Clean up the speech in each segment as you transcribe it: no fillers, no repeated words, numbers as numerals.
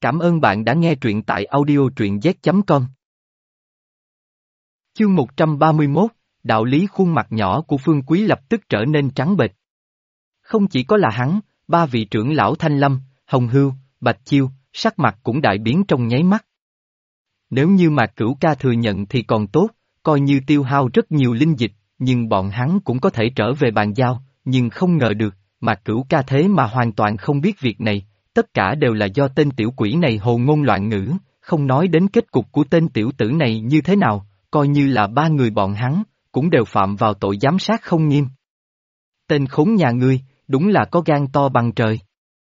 Cảm ơn bạn đã nghe truyện tại audio truyện z.com. Chương 131, đạo lý khuôn mặt nhỏ của Phương Quý lập tức trở nên trắng bệch. Không chỉ có là hắn, ba vị trưởng lão Thanh Lâm, Hồng Hưu, Bạch Chiêu, sắc mặt cũng đại biến trong nháy mắt. Nếu như Mạc Cửu Ca thừa nhận thì còn tốt, coi như tiêu hao rất nhiều linh dịch, nhưng bọn hắn cũng có thể trở về bàn giao, nhưng không ngờ được, Mạc Cửu Ca thế mà hoàn toàn không biết việc này, tất cả đều là do tên tiểu quỷ này hồ ngôn loạn ngữ, không nói đến kết cục của tên tiểu tử này như thế nào, coi như là ba người bọn hắn, cũng đều phạm vào tội giám sát không nghiêm. Tên khốn nhà ngươi, đúng là có gan to bằng trời.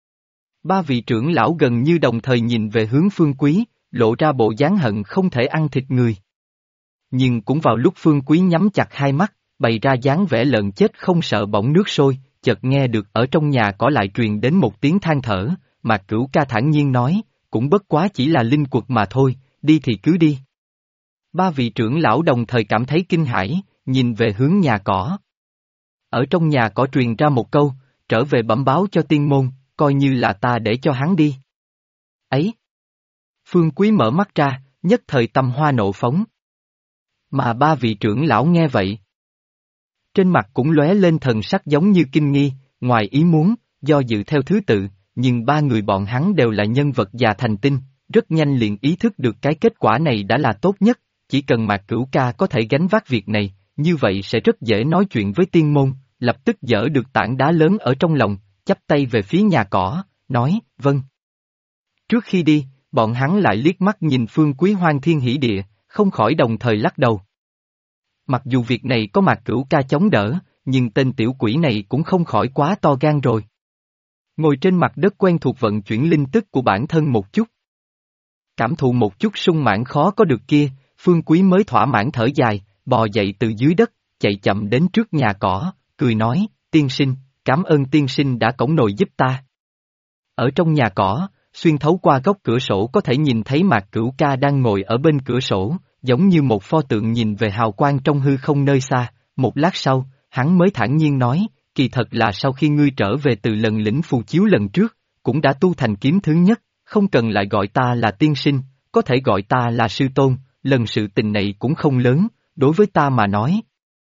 Ba vị trưởng lão gần như đồng thời nhìn về hướng Phương Quý, lộ ra bộ dáng hận không thể ăn thịt người. Nhưng cũng vào lúc Phương Quý nhắm chặt hai mắt, bày ra dáng vẻ lợn chết không sợ bỏng nước sôi, chợt nghe được ở trong nhà cỏ lại truyền đến một tiếng than thở, Mạc Cửu Ca thản nhiên nói, cũng bất quá chỉ là linh quật mà thôi, đi thì cứ đi. Ba vị trưởng lão đồng thời cảm thấy kinh hãi, nhìn về hướng nhà cỏ. Ở trong nhà cỏ truyền ra một câu, trở về bẩm báo cho tiên môn, coi như là ta để cho hắn đi. Ấy! Phương Quý mở mắt ra, nhất thời tâm hoa nộ phóng. Mà ba vị trưởng lão nghe vậy. Trên mặt cũng lóe lên thần sắc giống như kinh nghi, ngoài ý muốn, do dự theo thứ tự, nhưng ba người bọn hắn đều là nhân vật già thành tinh, rất nhanh liền ý thức được cái kết quả này đã là tốt nhất, chỉ cần Mạc Cửu Ca có thể gánh vác việc này, như vậy sẽ rất dễ nói chuyện với tiên môn, lập tức dỡ được tảng đá lớn ở trong lòng, chắp tay về phía nhà cỏ, nói, vâng. Trước khi đi, bọn hắn lại liếc mắt nhìn Phương Quý hoang thiên hỷ địa, không khỏi đồng thời lắc đầu. Mặc dù việc này có Mạc Cửu Ca chống đỡ, nhưng tên tiểu quỷ này cũng không khỏi quá to gan rồi. Ngồi trên mặt đất quen thuộc vận chuyển linh tức của bản thân một chút. Cảm thụ một chút sung mãn khó có được kia, Phương Quý mới thỏa mãn thở dài, bò dậy từ dưới đất, chạy chậm đến trước nhà cỏ, cười nói, tiên sinh, cảm ơn tiên sinh đã cõng nồi giúp ta. Ở trong nhà cỏ, xuyên thấu qua góc cửa sổ có thể nhìn thấy Mạc Cửu Ca đang ngồi ở bên cửa sổ, giống như một pho tượng nhìn về hào quang trong hư không nơi xa, một lát sau, hắn mới thản nhiên nói, kỳ thật là sau khi ngươi trở về từ lần lĩnh phù chiếu lần trước, cũng đã tu thành kiếm thứ nhất, không cần lại gọi ta là tiên sinh, có thể gọi ta là sư tôn, lần sự tình này cũng không lớn, đối với ta mà nói.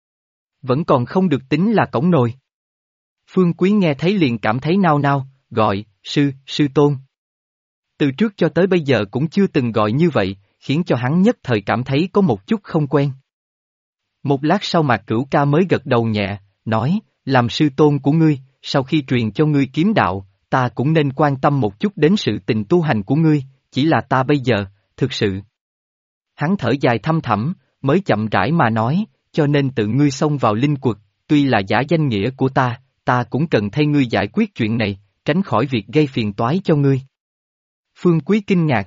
Vẫn còn không được tính là cõng nồi. Phương Quý nghe thấy liền cảm thấy nao nao, gọi, sư tôn. Từ trước cho tới bây giờ cũng chưa từng gọi như vậy, khiến cho hắn nhất thời cảm thấy có một chút không quen. Một lát sau Mạc Cửu Ca mới gật đầu nhẹ, nói, làm sư tôn của ngươi, sau khi truyền cho ngươi kiếm đạo, ta cũng nên quan tâm một chút đến sự tình tu hành của ngươi, chỉ là ta bây giờ, thực sự. Hắn thở dài thăm thẳm, mới chậm rãi mà nói, cho nên tự ngươi xông vào linh quật, tuy là giả danh nghĩa của ta cũng cần thay ngươi giải quyết chuyện này, tránh khỏi việc gây phiền toái cho ngươi. Phương Quý kinh ngạc.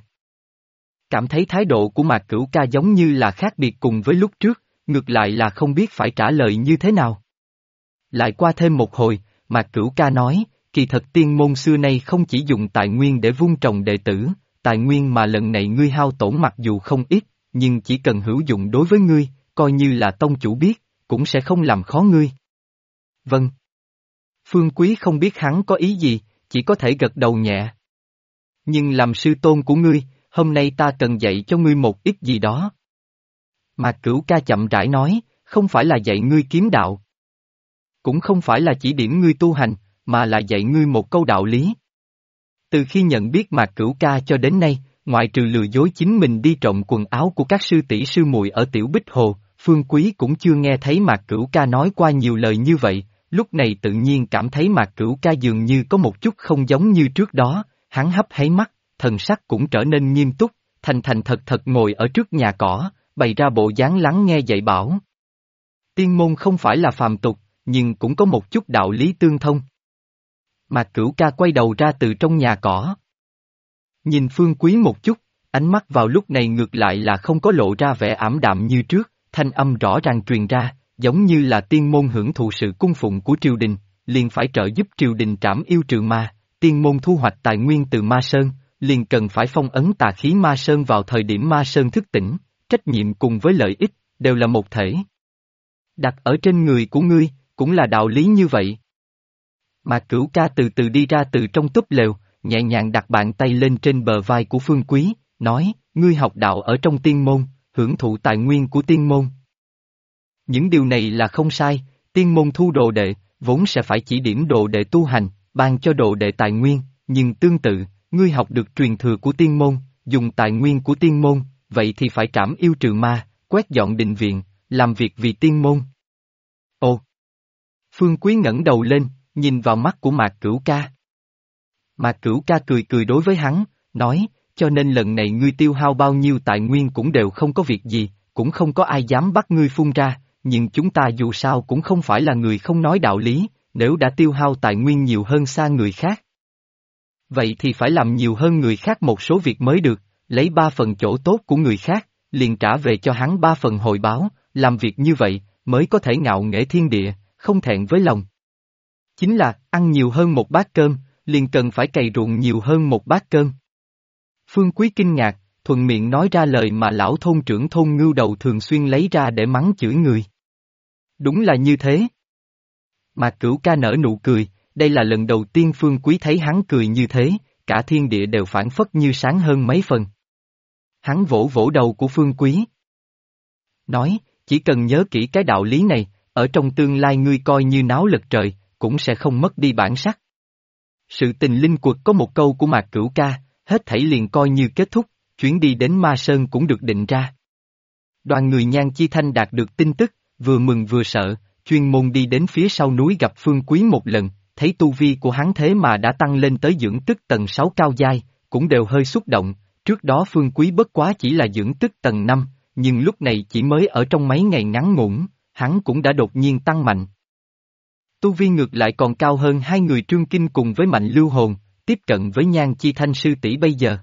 Cảm thấy thái độ của Mạc Cửu Ca giống như là khác biệt cùng với lúc trước, ngược lại là không biết phải trả lời như thế nào. Lại qua thêm một hồi, Mạc Cửu Ca nói, kỳ thật tiên môn xưa nay không chỉ dùng tài nguyên để vun trồng đệ tử, tài nguyên mà lần này ngươi hao tổn mặc dù không ít, nhưng chỉ cần hữu dụng đối với ngươi, coi như là tông chủ biết, cũng sẽ không làm khó ngươi. Vâng. Phương Quý không biết hắn có ý gì, chỉ có thể gật đầu nhẹ. Nhưng làm sư tôn của ngươi, hôm nay ta cần dạy cho ngươi một ít gì đó. Mạc Cửu Ca chậm rãi nói, không phải là dạy ngươi kiếm đạo. Cũng không phải là chỉ điểm ngươi tu hành, mà là dạy ngươi một câu đạo lý. Từ khi nhận biết Mạc Cửu Ca cho đến nay, ngoại trừ lừa dối chính mình đi trộm quần áo của các sư tỷ sư muội ở Tiểu Bích Hồ, Phương Quý cũng chưa nghe thấy Mạc Cửu Ca nói qua nhiều lời như vậy, lúc này tự nhiên cảm thấy Mạc Cửu Ca dường như có một chút không giống như trước đó, hắn hấp háy mắt, thần sắc cũng trở nên nghiêm túc, thành thành thật thật ngồi ở trước nhà cỏ, bày ra bộ dáng lắng nghe dạy bảo. Tiên môn không phải là phàm tục, nhưng cũng có một chút đạo lý tương thông. Mạc Cửu Ca quay đầu ra từ trong nhà cỏ. Nhìn Phương Quý một chút, ánh mắt vào lúc này ngược lại là không có lộ ra vẻ ảm đạm như trước, thanh âm rõ ràng truyền ra, giống như là tiên môn hưởng thụ sự cung phụng của triều đình, liền phải trợ giúp triều đình trảm yêu trừ ma, tiên môn thu hoạch tài nguyên từ ma sơn, liền cần phải phong ấn tà khí ma sơn vào thời điểm ma sơn thức tỉnh, trách nhiệm cùng với lợi ích, đều là một thể. Đặt ở trên người của ngươi, cũng là đạo lý như vậy. Mạc Cửu Ca từ từ đi ra từ trong túp lều, nhẹ nhàng đặt bàn tay lên trên bờ vai của Phương Quý, nói, ngươi học đạo ở trong tiên môn, hưởng thụ tài nguyên của tiên môn. Những điều này là không sai, tiên môn thu đồ đệ, vốn sẽ phải chỉ điểm đồ đệ tu hành, ban cho đồ đệ tài nguyên, nhưng tương tự, ngươi học được truyền thừa của tiên môn, dùng tài nguyên của tiên môn, vậy thì phải trảm yêu trừ ma, quét dọn đình viện, làm việc vì tiên môn. Ồ! Phương Quý ngẩng đầu lên, nhìn vào mắt của Mạc Cửu Ca. Mạc Cửu Ca cười cười đối với hắn, nói, cho nên lần này ngươi tiêu hao bao nhiêu tài nguyên cũng đều không có việc gì, cũng không có ai dám bắt ngươi phun ra, nhưng chúng ta dù sao cũng không phải là người không nói đạo lý, nếu đã tiêu hao tài nguyên nhiều hơn xa người khác. Vậy thì phải làm nhiều hơn người khác một số việc mới được, lấy 3 phần chỗ tốt của người khác, liền trả về cho hắn 3 phần hồi báo, làm việc như vậy, mới có thể ngạo nghễ thiên địa, không thẹn với lòng. Chính là, ăn nhiều hơn một bát cơm, liền cần phải cày ruộng nhiều hơn một bát cơm. Phương Quý kinh ngạc, thuận miệng nói ra lời mà lão thôn trưởng thôn Ngưu Đầu thường xuyên lấy ra để mắng chửi người. Đúng là như thế. Mạc Cửu Ca nở nụ cười, đây là lần đầu tiên Phương Quý thấy hắn cười như thế, cả thiên địa đều phảng phất như sáng hơn mấy phần. Hắn vỗ vỗ đầu của Phương Quý. Nói, chỉ cần nhớ kỹ cái đạo lý này, ở trong tương lai ngươi coi như náo lật trời, cũng sẽ không mất đi bản sắc. Sự tình linh quật có một câu của Mạc Cửu Ca, hết thảy liền coi như kết thúc, chuyến đi đến Ma Sơn cũng được định ra. Đoàn người Nhan Chi Thanh đạt được tin tức, vừa mừng vừa sợ, chuyên môn đi đến phía sau núi gặp Phương Quý một lần, thấy tu vi của hắn thế mà đã tăng lên tới dưỡng tức tầng 6 cao giai, cũng đều hơi xúc động, trước đó Phương Quý bất quá chỉ là dưỡng tức tầng 5, nhưng lúc này chỉ mới ở trong mấy ngày ngắn ngủn, hắn cũng đã đột nhiên tăng mạnh. Tu vi ngược lại còn cao hơn hai người Trương Kinh cùng với Mạnh Lưu Hồn, tiếp cận với Nhan Chi Thanh sư tỷ bây giờ.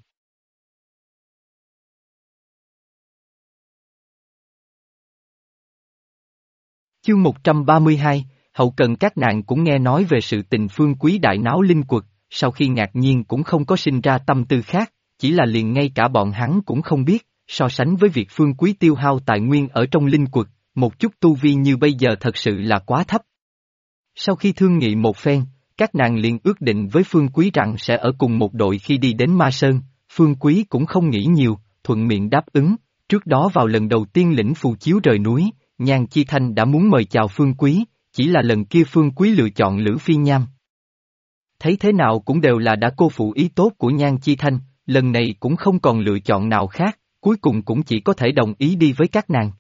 Chương 132, hậu cần các nạn cũng nghe nói về sự tình Phương Quý đại náo linh quật, sau khi ngạc nhiên cũng không có sinh ra tâm tư khác, chỉ là liền ngay cả bọn hắn cũng không biết, so sánh với việc Phương Quý tiêu hao tài nguyên ở trong linh quật, một chút tu vi như bây giờ thật sự là quá thấp. Sau khi thương nghị một phen, các nàng liền ước định với Phương Quý rằng sẽ ở cùng một đội khi đi đến Ma Sơn, Phương Quý cũng không nghĩ nhiều, thuận miệng đáp ứng, trước đó vào lần đầu tiên lĩnh phù chiếu rời núi, Nhan Chi Thanh đã muốn mời chào Phương Quý, chỉ là lần kia Phương Quý lựa chọn Lữ Phi Nham. Thấy thế nào cũng đều là đã cô phụ ý tốt của Nhan Chi Thanh, lần này cũng không còn lựa chọn nào khác, cuối cùng cũng chỉ có thể đồng ý đi với các nàng.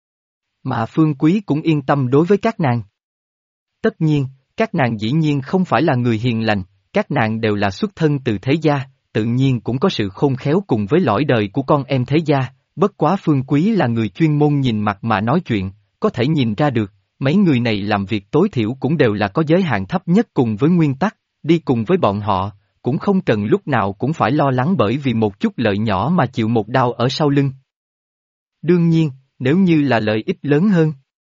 Mà Phương Quý cũng yên tâm đối với các nàng. Tất nhiên, các nàng dĩ nhiên không phải là người hiền lành, các nàng đều là xuất thân từ thế gia, tự nhiên cũng có sự khôn khéo cùng với lõi đời của con em thế gia, bất quá Phương Quý là người chuyên môn nhìn mặt mà nói chuyện, có thể nhìn ra được, mấy người này làm việc tối thiểu cũng đều là có giới hạn thấp nhất cùng với nguyên tắc, đi cùng với bọn họ, cũng không cần lúc nào cũng phải lo lắng bởi vì một chút lợi nhỏ mà chịu một đau ở sau lưng. Đương nhiên, nếu như là lợi ích lớn hơn,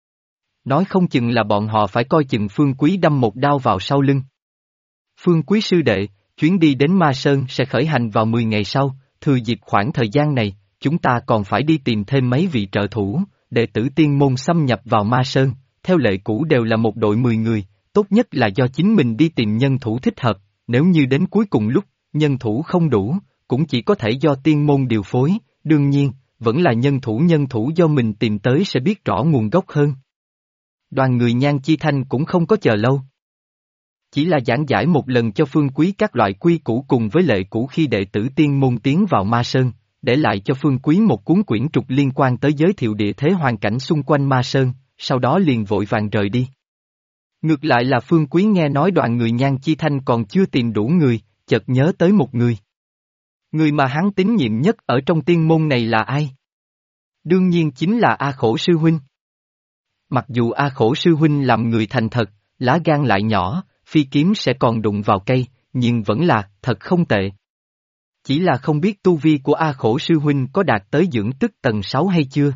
nói không chừng là bọn họ phải coi chừng Phương Quý đâm một đao vào sau lưng. Phương Quý sư đệ, chuyến đi đến Ma Sơn sẽ khởi hành vào 10 ngày sau, thừa dịp khoảng thời gian này, chúng ta còn phải đi tìm thêm mấy vị trợ thủ, đệ tử tiên môn xâm nhập vào Ma Sơn, theo lệ cũ đều là một đội 10 người, tốt nhất là do chính mình đi tìm nhân thủ thích hợp, nếu như đến cuối cùng lúc, nhân thủ không đủ, cũng chỉ có thể do tiên môn điều phối, đương nhiên, vẫn là nhân thủ do mình tìm tới sẽ biết rõ nguồn gốc hơn. Đoàn người Nhan Chi Thanh cũng không có chờ lâu. Chỉ là giảng giải một lần cho Phương Quý các loại quy củ cùng với lệ cũ khi đệ tử tiên môn tiến vào Ma Sơn, để lại cho Phương Quý một cuốn quyển trục liên quan tới giới thiệu địa thế hoàn cảnh xung quanh Ma Sơn, sau đó liền vội vàng rời đi. Ngược lại là Phương Quý nghe nói đoàn người Nhan Chi Thanh còn chưa tìm đủ người, chợt nhớ tới một người. Người mà hắn tín nhiệm nhất ở trong tiên môn này là ai? Đương nhiên chính là A Khổ Sư Huynh. Mặc dù A Khổ Sư Huynh làm người thành thật, lá gan lại nhỏ, phi kiếm sẽ còn đụng vào cây, nhưng vẫn là, thật không tệ. Chỉ là không biết tu vi của A Khổ Sư Huynh có đạt tới dưỡng tức tầng 6 hay chưa.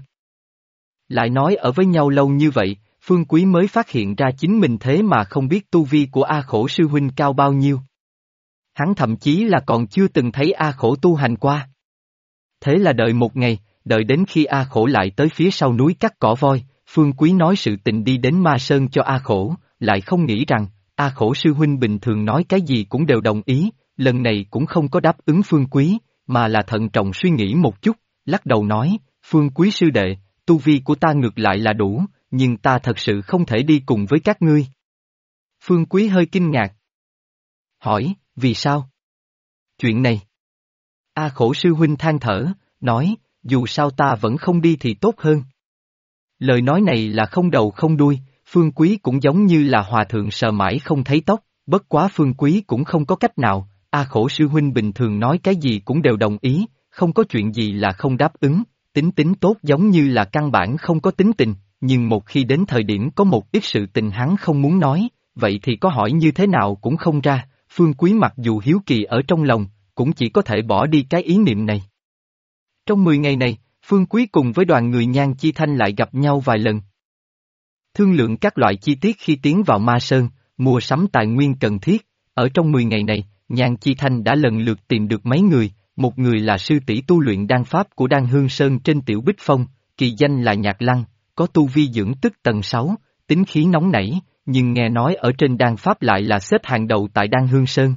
Lại nói ở với nhau lâu như vậy, Phương Quý mới phát hiện ra chính mình thế mà không biết tu vi của A Khổ Sư Huynh cao bao nhiêu. Hắn thậm chí là còn chưa từng thấy A Khổ tu hành qua. Thế là đợi một ngày, đợi đến khi A Khổ lại tới phía sau núi cắt cỏ voi, Phương Quý nói sự tình đi đến Ma Sơn cho A Khổ, lại không nghĩ rằng, A Khổ Sư Huynh bình thường nói cái gì cũng đều đồng ý, lần này cũng không có đáp ứng Phương Quý, mà là thận trọng suy nghĩ một chút, lắc đầu nói, Phương Quý sư đệ, tu vi của ta ngược lại là đủ, nhưng ta thật sự không thể đi cùng với các ngươi. Phương Quý hơi kinh ngạc. Hỏi, vì sao? Chuyện này. A Khổ sư huynh than thở, nói, dù sao ta vẫn không đi thì tốt hơn. Lời nói này là không đầu không đuôi, Phương Quý cũng giống như là hòa thượng sờ mãi không thấy tóc, bất quá Phương Quý cũng không có cách nào, A Khổ sư huynh bình thường nói cái gì cũng đều đồng ý, không có chuyện gì là không đáp ứng, tính tính tốt giống như là căn bản không có tính tình, nhưng một khi đến thời điểm có một ít sự tình hắn không muốn nói, vậy thì có hỏi như thế nào cũng không ra, Phương Quý mặc dù hiếu kỳ ở trong lòng, cũng chỉ có thể bỏ đi cái ý niệm này. Trong 10 ngày này, Phương Quý cùng với đoàn người Nhan Chi Thanh lại gặp nhau vài lần. Thương lượng các loại chi tiết khi tiến vào Ma Sơn, mua sắm tài nguyên cần thiết, ở trong 10 ngày này, Nhan Chi Thanh đã lần lượt tìm được mấy người, một người là sư tỷ tu luyện đan pháp của Đan Hương Sơn trên Tiểu Bích Phong, kỳ danh là Nhạc Lăng, có tu vi dưỡng tức tầng 6, tính khí nóng nảy, nhưng nghe nói ở trên đan pháp lại là xếp hàng đầu tại Đan Hương Sơn.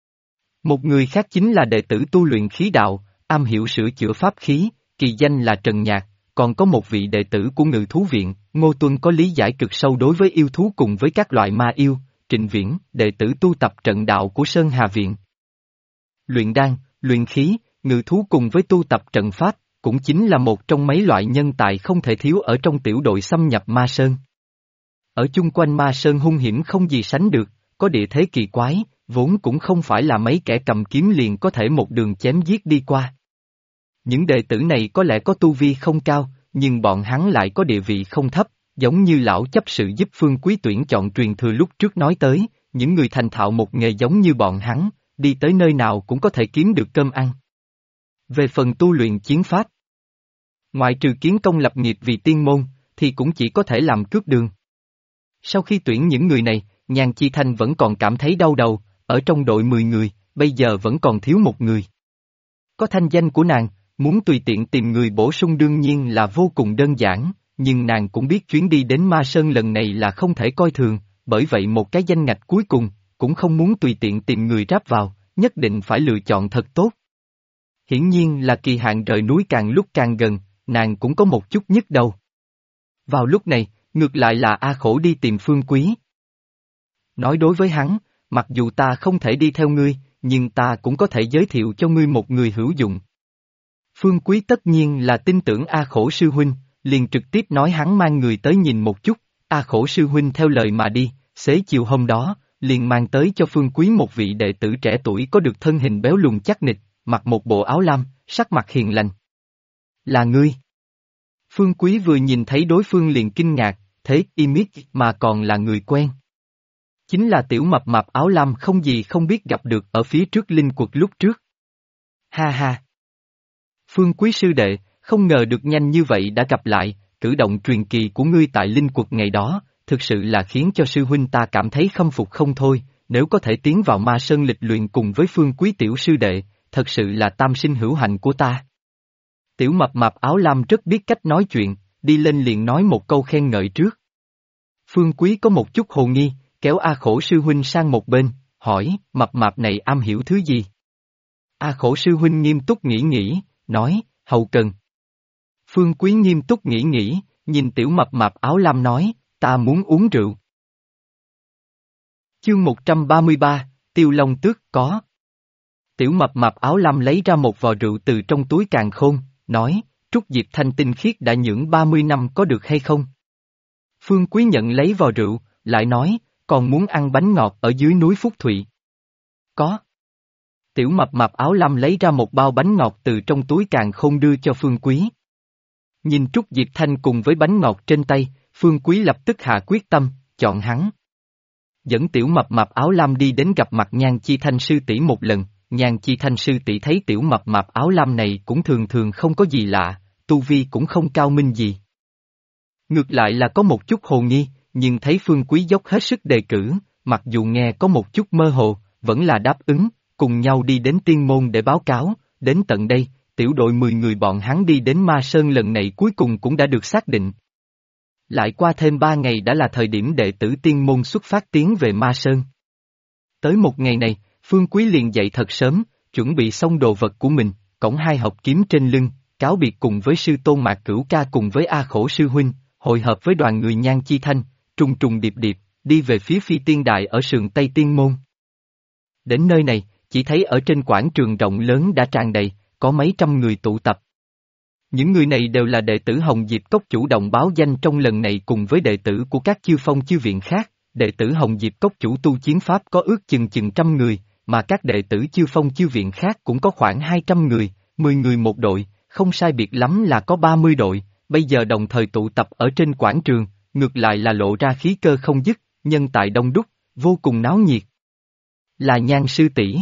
Một người khác chính là đệ tử tu luyện khí đạo, am hiểu sửa chữa pháp khí, kỳ danh là Trần Nhạc, còn có một vị đệ tử của Ngự Thú Viện, Ngô Tuân có lý giải cực sâu đối với yêu thú cùng với các loại ma yêu, Trịnh Viễn, đệ tử tu tập trận đạo của Sơn Hà Viện. Luyện đan, luyện khí, ngự thú cùng với tu tập trận pháp, cũng chính là một trong mấy loại nhân tài không thể thiếu ở trong tiểu đội xâm nhập Ma Sơn. Ở chung quanh Ma Sơn hung hiểm không gì sánh được, có địa thế kỳ quái, vốn cũng không phải là mấy kẻ cầm kiếm liền có thể một đường chém giết đi qua. Những đệ tử này có lẽ có tu vi không cao, nhưng bọn hắn lại có địa vị không thấp, giống như lão chấp sự giúp Phương Quý tuyển chọn truyền thừa lúc trước nói tới, những người thành thạo một nghề giống như bọn hắn, đi tới nơi nào cũng có thể kiếm được cơm ăn. Về phần tu luyện chiến pháp, ngoại trừ kiến công lập nghiệp vì tiên môn, thì cũng chỉ có thể làm cướp đường. Sau khi tuyển những người này, Nhan Chi Thanh vẫn còn cảm thấy đau đầu, ở trong đội 10 người, bây giờ vẫn còn thiếu một người. Có thanh danh của nàng, muốn tùy tiện tìm người bổ sung đương nhiên là vô cùng đơn giản, nhưng nàng cũng biết chuyến đi đến Ma Sơn lần này là không thể coi thường, bởi vậy một cái danh ngạch cuối cùng, cũng không muốn tùy tiện tìm người ráp vào, nhất định phải lựa chọn thật tốt. Hiển nhiên là kỳ hạn rời núi càng lúc càng gần, nàng cũng có một chút nhức đầu. Vào lúc này, ngược lại là A Khổ đi tìm Phương Quý. Nói đối với hắn, mặc dù ta không thể đi theo ngươi, nhưng ta cũng có thể giới thiệu cho ngươi một người hữu dụng. Phương Quý tất nhiên là tin tưởng A Khổ sư huynh, liền trực tiếp nói hắn mang người tới nhìn một chút, A Khổ sư huynh theo lời mà đi, xế chiều hôm đó, liền mang tới cho Phương Quý một vị đệ tử trẻ tuổi có được thân hình béo lùn chắc nịch, mặc một bộ áo lam, sắc mặt hiền lành. Là ngươi. Phương Quý vừa nhìn thấy đối phương liền kinh ngạc, thế imit mà còn là người quen. Chính là tiểu mập mạp áo lam không gì không biết gặp được ở phía trước linh quật lúc trước. Ha ha. Phương Quý sư đệ, không ngờ được nhanh như vậy đã gặp lại, cử động truyền kỳ của ngươi tại linh quật ngày đó, thực sự là khiến cho sư huynh ta cảm thấy khâm phục không thôi, nếu có thể tiến vào Ma Sơn lịch luyện cùng với Phương Quý tiểu sư đệ, thật sự là tam sinh hữu hạnh của ta. Tiểu mập mạp áo lam rất biết cách nói chuyện, đi lên liền nói một câu khen ngợi trước. Phương Quý có một chút hồ nghi, kéo A Khổ sư huynh sang một bên, hỏi, mập mạp này am hiểu thứ gì? A Khổ sư huynh nghiêm túc nghĩ, nói, hậu cần. Phương Quý nghiêm túc nghĩ, nhìn tiểu mập mạp áo lam nói, ta muốn uống rượu. Chương 133, Tiêu Long Tước có. Tiểu mập mạp áo lam lấy ra một vò rượu từ trong túi càn khôn, nói, Trúc Diệp Thanh tinh khiết đã nhưỡng 30 năm có được hay không? Phương Quý nhận lấy vò rượu, lại nói, còn muốn ăn bánh ngọt ở dưới núi Phúc Thụy. Có. Tiểu mập mạp áo lam lấy ra một bao bánh ngọt từ trong túi càn khôn đưa cho Phương Quý. Nhìn Trúc Diệp Thanh cùng với bánh ngọt trên tay, Phương Quý lập tức hạ quyết tâm, chọn hắn. Dẫn tiểu mập mạp áo lam đi đến gặp mặt Nhan Chi Thanh sư tỷ một lần, Nhan Chi Thanh sư tỷ thấy tiểu mập mạp áo lam này cũng thường không có gì lạ, tu vi cũng không cao minh gì. Ngược lại là có một chút hồ nghi, nhưng thấy Phương Quý dốc hết sức đề cử, mặc dù nghe có một chút mơ hồ, vẫn là đáp ứng, cùng nhau đi đến tiên môn để báo cáo, đến tận đây, tiểu đội 10 người bọn hắn đi đến Ma Sơn lần này cuối cùng cũng đã được xác định. Lại qua thêm 3 ngày đã là thời điểm đệ tử tiên môn xuất phát tiến về Ma Sơn. Tới một ngày này, Phương Quý liền dậy thật sớm, chuẩn bị xong đồ vật của mình, cõng hai hộp kiếm trên lưng, cáo biệt cùng với sư tôn Mạc Cửu Ca cùng với A Khổ sư huynh, hội hợp với đoàn người Nhan Chi Thanh, trùng trùng điệp điệp, đi về phía Phi Tiên Đại ở sườn Tây Tiên Môn. Đến nơi này, chỉ thấy ở trên quảng trường rộng lớn đã tràn đầy, có mấy trăm người tụ tập. Những người này đều là đệ tử Hồng Diệp Cốc chủ động báo danh trong lần này cùng với đệ tử của các chư phong chư viện khác, đệ tử Hồng Diệp Cốc chủ tu chiến pháp có ước chừng trăm người, mà các đệ tử chư phong chư viện khác cũng có khoảng 200 người, 10 người một đội, không sai biệt lắm là có 30 đội, bây giờ đồng thời tụ tập ở trên quảng trường, ngược lại là lộ ra khí cơ không dứt, nhân tài đông đúc, vô cùng náo nhiệt. Là Nhan sư tỷ.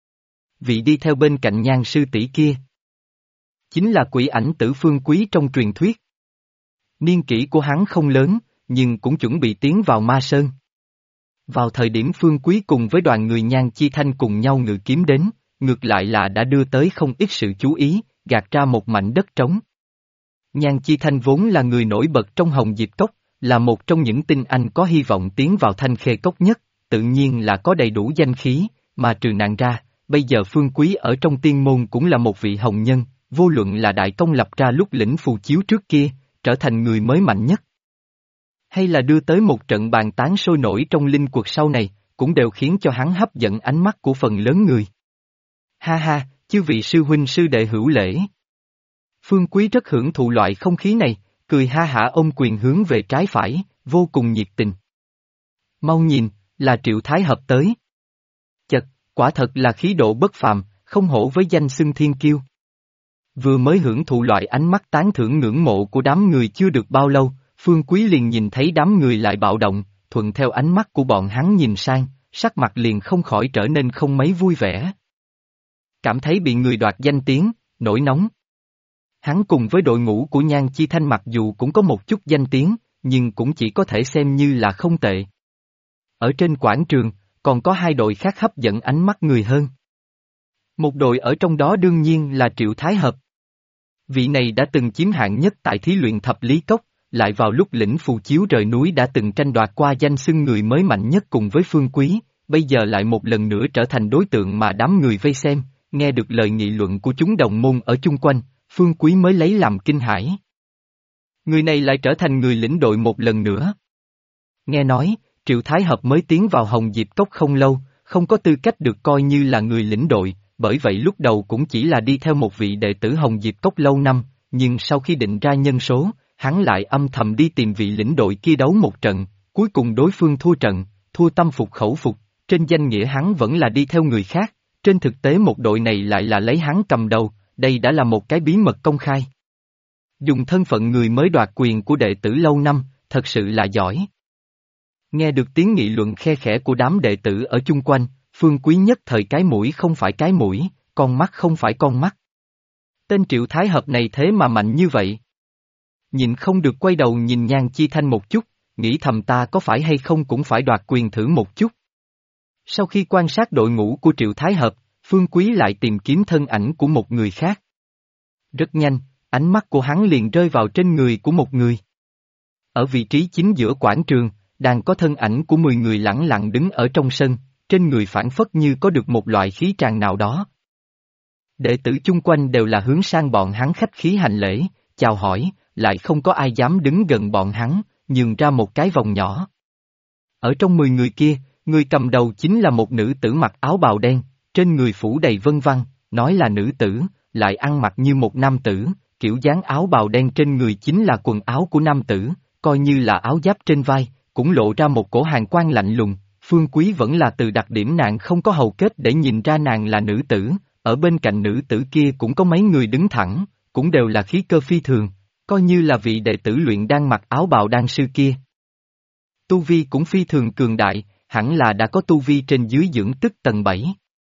Vị đi theo bên cạnh Nhan sư tỷ kia chính là quỷ ảnh Tử Phương Quý trong truyền thuyết. Niên kỷ của hắn không lớn, nhưng cũng chuẩn bị tiến vào Ma Sơn. Vào thời điểm Phương Quý cùng với đoàn người Nhan Chi Thanh cùng nhau ngự kiếm đến, ngược lại là đã đưa tới không ít sự chú ý, gạt ra một mảnh đất trống. Nhan Chi Thanh vốn là người nổi bật trong Hồng Diệp Cốc, là một trong những tinh anh có hy vọng tiến vào Thanh Khê Cốc nhất, tự nhiên là có đầy đủ danh khí, mà trừ nàng ra, bây giờ Phương Quý ở trong tiên môn cũng là một vị hồng nhân, vô luận là đại công lập ra lúc lĩnh phù chiếu trước kia, trở thành người mới mạnh nhất. Hay là đưa tới một trận bàn tán sôi nổi trong linh cuộc sau này, cũng đều khiến cho hắn hấp dẫn ánh mắt của phần lớn người. Ha ha, chư vị sư huynh sư đệ hữu lễ. Phương Quý rất hưởng thụ loại không khí này, cười ha hả ôm quyền hướng về trái phải, vô cùng nhiệt tình. Mau nhìn, là Triệu Thái Hợp tới. Chật, quả thật là khí độ bất phàm, không hổ với danh xưng thiên kiêu. Vừa mới hưởng thụ loại ánh mắt tán thưởng ngưỡng mộ của đám người chưa được bao lâu, Phương Quý liền nhìn thấy đám người lại bạo động, thuận theo ánh mắt của bọn hắn nhìn sang, sắc mặt liền không khỏi trở nên không mấy vui vẻ. Cảm thấy bị người đoạt danh tiếng, nổi nóng. Hắn cùng với đội ngũ của Nhan Chi Thanh mặc dù cũng có một chút danh tiếng, nhưng cũng chỉ có thể xem như là không tệ. Ở trên quảng trường, còn có hai đội khác hấp dẫn ánh mắt người hơn. Một đội ở trong đó đương nhiên là Triệu Thái Hợp. Vị này đã từng chiếm hạng nhất tại thí luyện thập lý cốc, lại vào lúc lĩnh phù chiếu rời núi đã từng tranh đoạt qua danh xưng người mới mạnh nhất cùng với Phương Quý, bây giờ lại một lần nữa trở thành đối tượng mà đám người vây xem, nghe được lời nghị luận của chúng đồng môn ở chung quanh, Phương Quý mới lấy làm kinh hãi. Người này lại trở thành người lĩnh đội một lần nữa. Nghe nói, Triệu Thái Hợp mới tiến vào Hồng Diệp Cốc không lâu, không có tư cách được coi như là người lĩnh đội, bởi vậy lúc đầu cũng chỉ là đi theo một vị đệ tử Hồng Diệp Cốc lâu năm, nhưng sau khi định ra nhân số, hắn lại âm thầm đi tìm vị lĩnh đội kia đấu một trận, cuối cùng đối phương thua trận, thua tâm phục khẩu phục, trên danh nghĩa hắn vẫn là đi theo người khác, trên thực tế một đội này lại là lấy hắn cầm đầu, đây đã là một cái bí mật công khai. Dùng thân phận người mới đoạt quyền của đệ tử lâu năm, thật sự là giỏi. Nghe được tiếng nghị luận khe khẽ của đám đệ tử ở chung quanh, Phương Quý nhất thời cái mũi không phải cái mũi, con mắt không phải con mắt. Tên Triệu Thái Hợp này thế mà mạnh như vậy. Nhìn không được quay đầu nhìn Nhan Chi Thanh một chút, nghĩ thầm ta có phải hay không cũng phải đoạt quyền thử một chút. Sau khi quan sát đội ngũ của Triệu Thái Hợp, Phương Quý lại tìm kiếm thân ảnh của một người khác. Rất nhanh, ánh mắt của hắn liền rơi vào trên người của một người. Ở vị trí chính giữa quảng trường, đang có thân ảnh của 10 người lẳng lặng đứng ở trong sân, trên người phảng phất như có được một loại khí tràn nào đó. Đệ tử chung quanh đều là hướng sang bọn hắn khách khí hành lễ, chào hỏi, lại không có ai dám đứng gần bọn hắn, nhường ra một cái vòng nhỏ. Ở trong 10 người kia, người cầm đầu chính là một nữ tử mặc áo bào đen, trên người phủ đầy vân vân, nói là nữ tử, lại ăn mặc như một nam tử, kiểu dáng áo bào đen trên người chính là quần áo của nam tử, coi như là áo giáp trên vai, cũng lộ ra một cổ hàn quang lạnh lùng. Phương Quý vẫn là từ đặc điểm nàng không có hầu kết để nhìn ra nàng là nữ tử, ở bên cạnh nữ tử kia cũng có mấy người đứng thẳng, cũng đều là khí cơ phi thường, coi như là vị đệ tử luyện đang mặc áo bào đan sư kia. Tu vi cũng phi thường cường đại, hẳn là đã có tu vi trên dưới dưỡng tức tầng 7.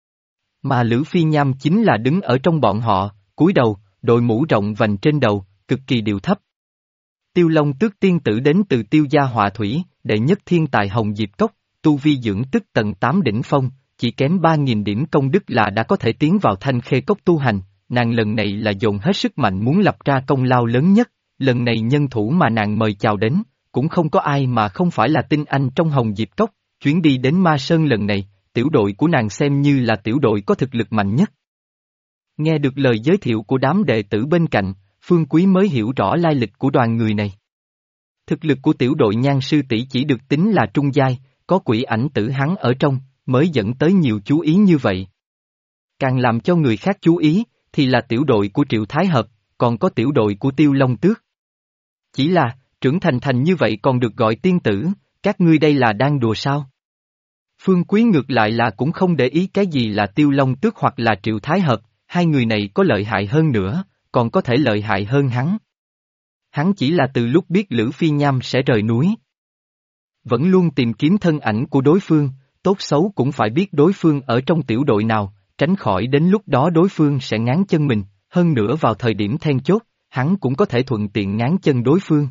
Mà Lữ Phi Nham chính là đứng ở trong bọn họ, cúi đầu, đội mũ rộng vành trên đầu, cực kỳ điệu thấp. Tiêu Long Tước tiên tử đến từ Tiêu gia Họa Thủy, đệ nhất thiên tài Hồng Diệp Cốc, tu vi dưỡng tức tầng 8 đỉnh phong, chỉ kém 3.000 điểm công đức là đã có thể tiến vào Thanh Khê Cốc tu hành, nàng lần này là dồn hết sức mạnh muốn lập ra công lao lớn nhất, lần này nhân thủ mà nàng mời chào đến, cũng không có ai mà không phải là tinh anh trong Hồng Diệp Cốc, chuyến đi đến Ma Sơn lần này, tiểu đội của nàng xem như là tiểu đội có thực lực mạnh nhất. Nghe được lời giới thiệu của đám đệ tử bên cạnh, Phương Quý mới hiểu rõ lai lịch của đoàn người này. Thực lực của tiểu đội Nhan sư tỷ chỉ được tính là trung giai, có quỷ ảnh tử hắn ở trong, mới dẫn tới nhiều chú ý như vậy. Càng làm cho người khác chú ý, thì là tiểu đội của Triệu Thái Hợp, còn có tiểu đội của Tiêu Long Tước. Chỉ là, trưởng thành như vậy còn được gọi tiên tử, các ngươi đây là đang đùa sao? Phương Quý ngược lại là cũng không để ý cái gì là Tiêu Long Tước hoặc là Triệu Thái Hợp, hai người này có lợi hại hơn nữa, còn có thể lợi hại hơn hắn. Hắn chỉ là từ lúc biết Lữ Phi Nham sẽ rời núi. Vẫn luôn tìm kiếm thân ảnh của đối phương, tốt xấu cũng phải biết đối phương ở trong tiểu đội nào, tránh khỏi đến lúc đó đối phương sẽ ngáng chân mình, hơn nữa vào thời điểm then chốt, hắn cũng có thể thuận tiện ngáng chân đối phương.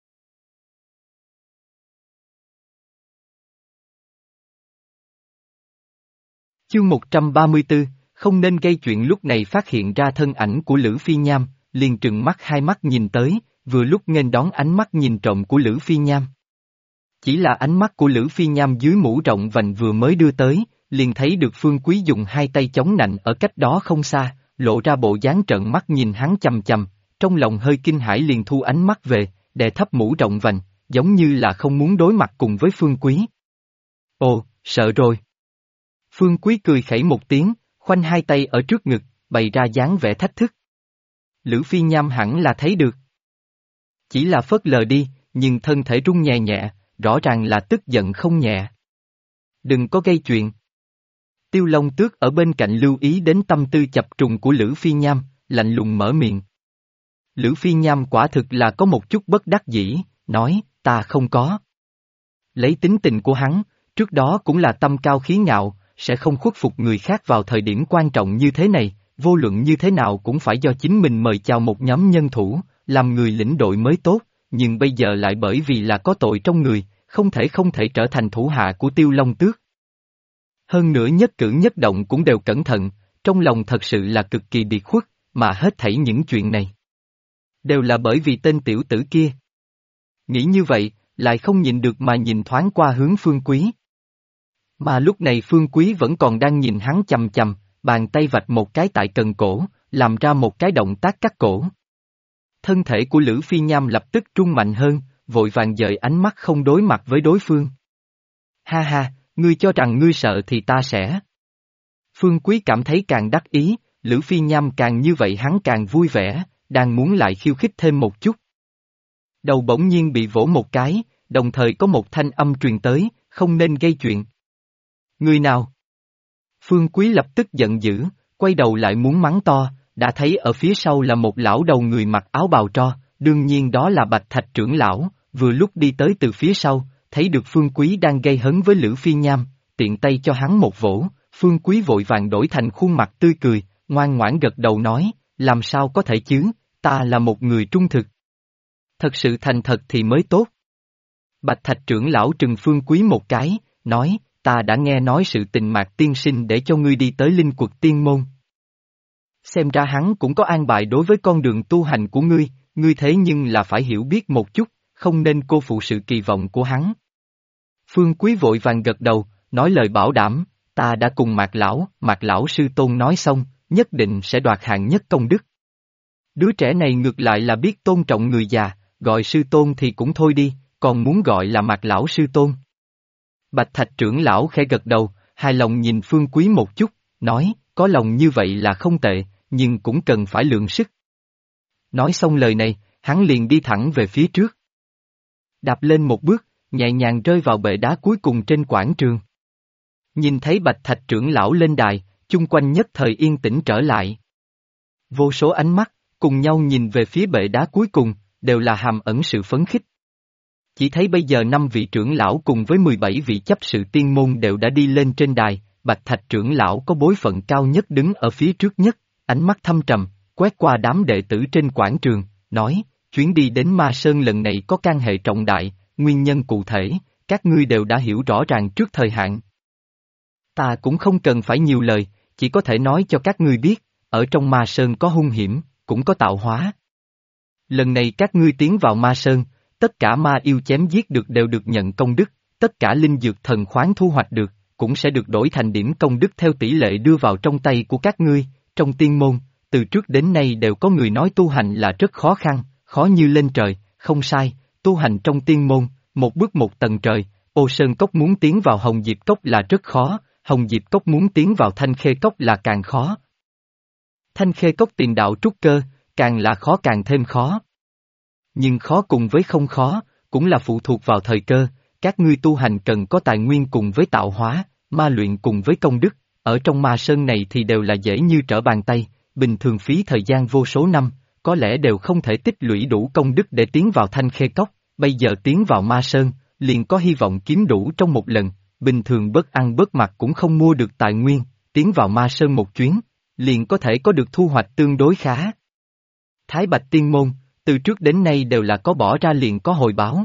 Chương 134, không nên gây chuyện. Lúc này phát hiện ra thân ảnh của Lữ Phi Nham, liền trừng mắt hai mắt nhìn tới, vừa lúc nghênh đón ánh mắt nhìn trộm của Lữ Phi Nham. Chỉ là ánh mắt của Lữ Phi Nham dưới mũ rộng vành vừa mới đưa tới, liền thấy được Phương Quý dùng hai tay chống nạnh ở cách đó không xa, lộ ra bộ dáng trợn mắt nhìn hắn chằm chằm, trong lòng hơi kinh hãi liền thu ánh mắt về, đè thấp mũ rộng vành, giống như là không muốn đối mặt cùng với Phương Quý. Ồ, sợ rồi. Phương Quý cười khẩy một tiếng, khoanh hai tay ở trước ngực, bày ra dáng vẻ thách thức. Lữ Phi Nham hẳn là thấy được. Chỉ là phớt lờ đi, nhưng thân thể rung nhẹ nhẹ, rõ ràng là tức giận không nhẹ. Đừng có gây chuyện. Tiêu Long Tước ở bên cạnh lưu ý đến tâm tư chập trùng của Lữ Phi Nham, lạnh lùng mở miệng. Lữ Phi Nham quả thực là có một chút bất đắc dĩ, nói, ta không có. Lấy tính tình của hắn, trước đó cũng là tâm cao khí ngạo, sẽ không khuất phục người khác vào thời điểm quan trọng như thế này, vô luận như thế nào cũng phải do chính mình mời chào một nhóm nhân thủ, làm người lĩnh đội mới tốt, nhưng bây giờ lại bởi vì là có tội trong người, không thể trở thành thủ hạ của Tiêu Long Tước. Hơn nữa nhất cử nhất động cũng đều cẩn thận, trong lòng thật sự là cực kỳ biệt khuất, mà hết thảy những chuyện này đều là bởi vì tên tiểu tử kia. Nghĩ như vậy, lại không nhìn được mà nhìn thoáng qua hướng Phương Quý. Mà lúc này Phương Quý vẫn còn đang nhìn hắn chằm chằm, bàn tay vạch một cái tại cần cổ, làm ra một cái động tác cắt cổ. Thân thể của Lữ Phi Nham lập tức rung mạnh hơn, vội vàng dời ánh mắt không đối mặt với đối phương. Ha ha, ngươi cho rằng ngươi sợ thì ta sẽ. Phương Quý cảm thấy càng đắc ý, Lữ Phi Nham càng như vậy hắn càng vui vẻ, đang muốn lại khiêu khích thêm một chút. Đầu bỗng nhiên bị vỗ một cái, đồng thời có một thanh âm truyền tới, không nên gây chuyện. Người nào? Phương Quý lập tức giận dữ, quay đầu lại muốn mắng to, đã thấy ở phía sau là một lão đầu người mặc áo bào tro, đương nhiên đó là Bạch Thạch trưởng lão, vừa lúc đi tới từ phía sau, thấy được Phương Quý đang gây hấn với Lữ Phi Nham, tiện tay cho hắn một vỗ, Phương Quý vội vàng đổi thành khuôn mặt tươi cười, ngoan ngoãn gật đầu nói, làm sao có thể chứ, ta là một người trung thực. Thật sự thành thật thì mới tốt. Bạch Thạch trưởng lão trừng Phương Quý một cái, nói, ta đã nghe nói sự tình Mạc tiên sinh để cho ngươi đi tới linh quật tiên môn. Xem ra hắn cũng có an bài đối với con đường tu hành của ngươi thế nhưng là phải hiểu biết một chút, không nên cô phụ sự kỳ vọng của hắn. Phương Quý vội vàng gật đầu, nói lời bảo đảm, ta đã cùng Mạc lão sư tôn nói xong, nhất định sẽ đoạt hạng nhất công đức. Đứa trẻ này ngược lại là biết tôn trọng người già, gọi sư tôn thì cũng thôi đi, còn muốn gọi là Mạc lão sư tôn. Bạch Thạch trưởng lão khẽ gật đầu, hài lòng nhìn Phương Quý một chút, nói, có lòng như vậy là không tệ, nhưng cũng cần phải lượng sức. Nói xong lời này, hắn liền đi thẳng về phía trước. Đạp lên một bước, nhẹ nhàng rơi vào bệ đá cuối cùng trên quảng trường. Nhìn thấy Bạch Thạch trưởng lão lên đài, chung quanh nhất thời yên tĩnh trở lại. Vô số ánh mắt, cùng nhau nhìn về phía bệ đá cuối cùng, đều là hàm ẩn sự phấn khích. Chỉ thấy bây giờ 5 vị trưởng lão cùng với 17 vị chấp sự tiên môn đều đã đi lên trên đài, Bạch Thạch trưởng lão có bối phận cao nhất đứng ở phía trước nhất, ánh mắt thâm trầm, quét qua đám đệ tử trên quảng trường, nói, chuyến đi đến Ma Sơn lần này có can hệ trọng đại, nguyên nhân cụ thể, các ngươi đều đã hiểu rõ ràng trước thời hạn. Ta cũng không cần phải nhiều lời, chỉ có thể nói cho các ngươi biết, ở trong Ma Sơn có hung hiểm, cũng có tạo hóa. Lần này các ngươi tiến vào Ma Sơn, tất cả ma yêu chém giết được đều được nhận công đức, tất cả linh dược thần khoáng thu hoạch được, cũng sẽ được đổi thành điểm công đức theo tỷ lệ đưa vào trong tay của các ngươi. Trong tiên môn, từ trước đến nay đều có người nói tu hành là rất khó khăn, khó như lên trời, không sai, tu hành trong tiên môn, một bước một tầng trời, Ô Sơn Cốc muốn tiến vào Hồng Diệp Cốc là rất khó, Hồng Diệp Cốc muốn tiến vào Thanh Khê Cốc là càng khó. Thanh Khê Cốc tiền đạo trúc cơ, càng là khó càng thêm khó. Nhưng khó cùng với không khó, cũng là phụ thuộc vào thời cơ, các ngươi tu hành cần có tài nguyên cùng với tạo hóa, ma luyện cùng với công đức, ở trong ma sơn này thì đều là dễ như trở bàn tay, bình thường phí thời gian vô số năm, có lẽ đều không thể tích lũy đủ công đức để tiến vào Thanh Khê Cốc, bây giờ tiến vào ma sơn, liền có hy vọng kiếm đủ trong một lần, bình thường bớt ăn bớt mặc cũng không mua được tài nguyên, tiến vào ma sơn một chuyến, liền có thể có được thu hoạch tương đối khá. Thái Bạch Tiên Môn, từ trước đến nay đều là có bỏ ra liền có hồi báo.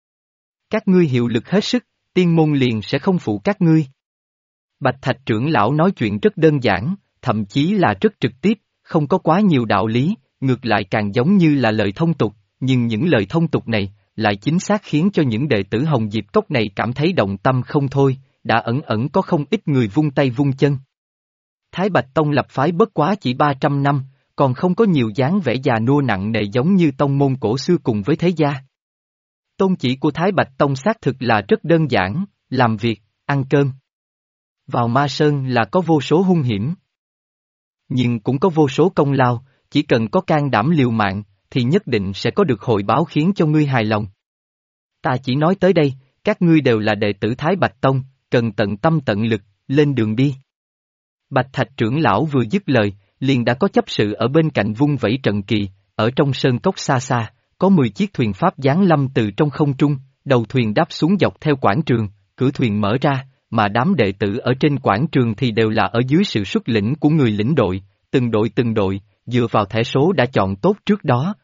Các ngươi hiệu lực hết sức, tiên môn liền sẽ không phụ các ngươi. Bạch Thạch trưởng lão nói chuyện rất đơn giản, thậm chí là rất trực tiếp, không có quá nhiều đạo lý, ngược lại càng giống như là lời thông tục, nhưng những lời thông tục này, lại chính xác khiến cho những đệ tử Hồng Diệp Cốc này cảm thấy động tâm không thôi, đã ẩn ẩn có không ít người vung tay vung chân. Thái Bạch Tông lập phái bất quá chỉ 300 năm, còn không có nhiều dáng vẻ già nua nặng nề giống như tông môn cổ xưa cùng với thế gia. Tôn chỉ của Thái Bạch Tông xác thực là rất đơn giản, làm việc, ăn cơm. Vào Ma Sơn là có vô số hung hiểm. Nhưng cũng có vô số công lao, chỉ cần có can đảm liều mạng, thì nhất định sẽ có được hồi báo khiến cho ngươi hài lòng. Ta chỉ nói tới đây, các ngươi đều là đệ tử Thái Bạch Tông, cần tận tâm tận lực, lên đường đi. Bạch Thạch trưởng lão vừa dứt lời, liền đã có chấp sự ở bên cạnh vung vẩy trận kỳ, ở trong sơn cốc xa xa, có 10 chiếc thuyền pháp giáng lâm từ trong không trung, đầu thuyền đáp xuống dọc theo quảng trường, cửa thuyền mở ra, mà đám đệ tử ở trên quảng trường thì đều là ở dưới sự xuất lĩnh của người lĩnh từng đội, dựa vào thẻ số đã chọn tốt trước đó.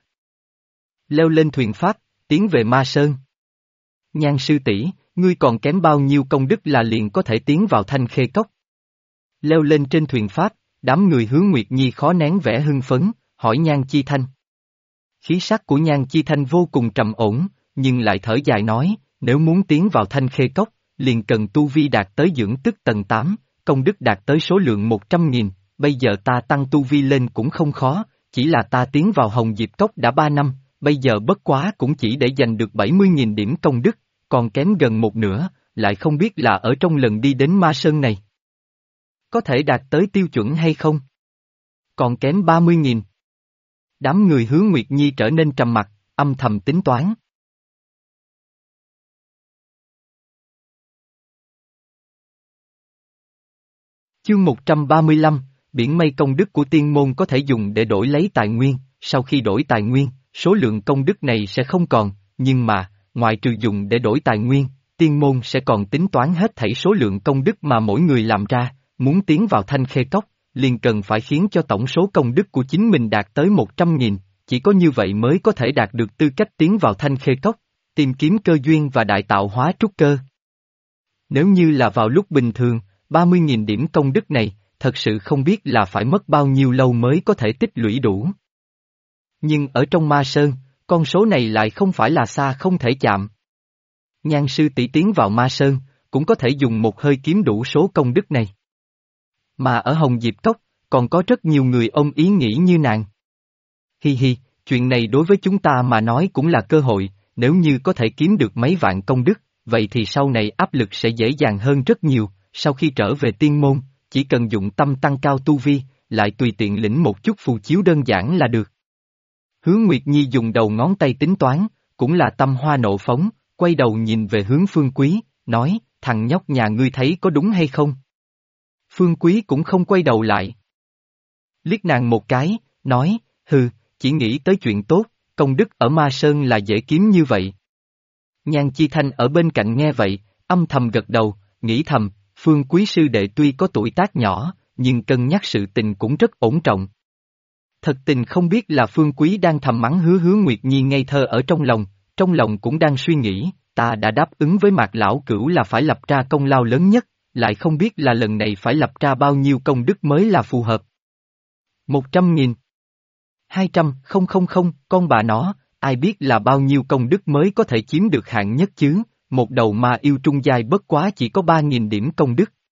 Leo lên thuyền pháp, tiến về Ma Sơn. Nhan sư tỷ, ngươi còn kém bao nhiêu công đức là liền có thể tiến vào Thanh Khê Cốc. Leo lên trên thuyền pháp, đám người Hứa Nguyệt Nhi khó nén vẻ hưng phấn, hỏi Nhan Chi Thanh. Khí sắc của Nhan Chi Thanh vô cùng trầm ổn, nhưng lại thở dài nói, nếu muốn tiến vào Thanh Khê Cốc, liền cần tu vi đạt tới dưỡng tức tầng 8, công đức đạt tới số lượng 100.000, bây giờ ta tăng tu vi lên cũng không khó, chỉ là ta tiến vào Hồng Diệp Cốc đã 3 năm, bây giờ bất quá cũng chỉ để giành được 70.000 điểm công đức, còn kém gần một nửa, lại không biết là ở trong lần đi đến Ma Sơn này. Có thể đạt tới tiêu chuẩn hay không? Còn kém 30.000. Đám người Hứa Nguyệt Nhi trở nên trầm mặc, âm thầm tính toán. Chương 135, biển mây công đức của tiên môn có thể dùng để đổi lấy tài nguyên, sau khi đổi tài nguyên, số lượng công đức này sẽ không còn, nhưng mà, ngoài trừ dùng để đổi tài nguyên, tiên môn sẽ còn tính toán hết thảy số lượng công đức mà mỗi người làm ra, muốn tiến vào Thanh Khê Cốc, liền cần phải khiến cho tổng số công đức của chính mình đạt tới 100.000, chỉ có như vậy mới có thể đạt được tư cách tiến vào Thanh Khê Cốc, tìm kiếm cơ duyên và đại tạo hóa trúc cơ. Nếu như là vào lúc bình thường, 30.000 điểm công đức này, thật sự không biết là phải mất bao nhiêu lâu mới có thể tích lũy đủ. Nhưng ở trong Ma Sơn, con số này lại không phải là xa không thể chạm. Nhan sư tỷ tiến vào Ma Sơn, cũng có thể dùng một hơi kiếm đủ số công đức này. Mà ở Hồng Diệp Cốc, còn có rất nhiều người ôm ý nghĩ như nàng. Hi hi, chuyện này đối với chúng ta mà nói cũng là cơ hội, nếu như có thể kiếm được mấy vạn công đức, vậy thì sau này áp lực sẽ dễ dàng hơn rất nhiều, sau khi trở về tiên môn, chỉ cần dụng tâm tăng cao tu vi, lại tùy tiện lĩnh một chút phù chiếu đơn giản là được. Hứa Nguyệt Nhi dùng đầu ngón tay tính toán, cũng là tâm hoa nộ phóng, quay đầu nhìn về hướng Phương Quý, nói, thằng nhóc nhà ngươi thấy có đúng hay không? Phương Quý cũng không quay đầu lại. Liếc nàng một cái, nói, hừ, chỉ nghĩ tới chuyện tốt, công đức ở Ma Sơn là dễ kiếm như vậy. Nhan Chi Thanh ở bên cạnh nghe vậy, âm thầm gật đầu, nghĩ thầm, Phương Quý sư đệ tuy có tuổi tác nhỏ, nhưng cân nhắc sự tình cũng rất ổn trọng. Thật tình không biết là Phương Quý đang thầm mắng Hứa Nguyệt Nhi ngây thơ ở trong lòng cũng đang suy nghĩ, ta đã đáp ứng với Mạc Lão Cửu là phải lập ra công lao lớn nhất, lại không biết là lần này phải lập ra bao nhiêu công đức mới là phù hợp. 100.000 200, không, con bà nó, ai biết là bao nhiêu công đức mới có thể chiếm được hạng nhất chứ, một đầu ma yêu trung giai bất quá chỉ có 3.000 điểm công đức,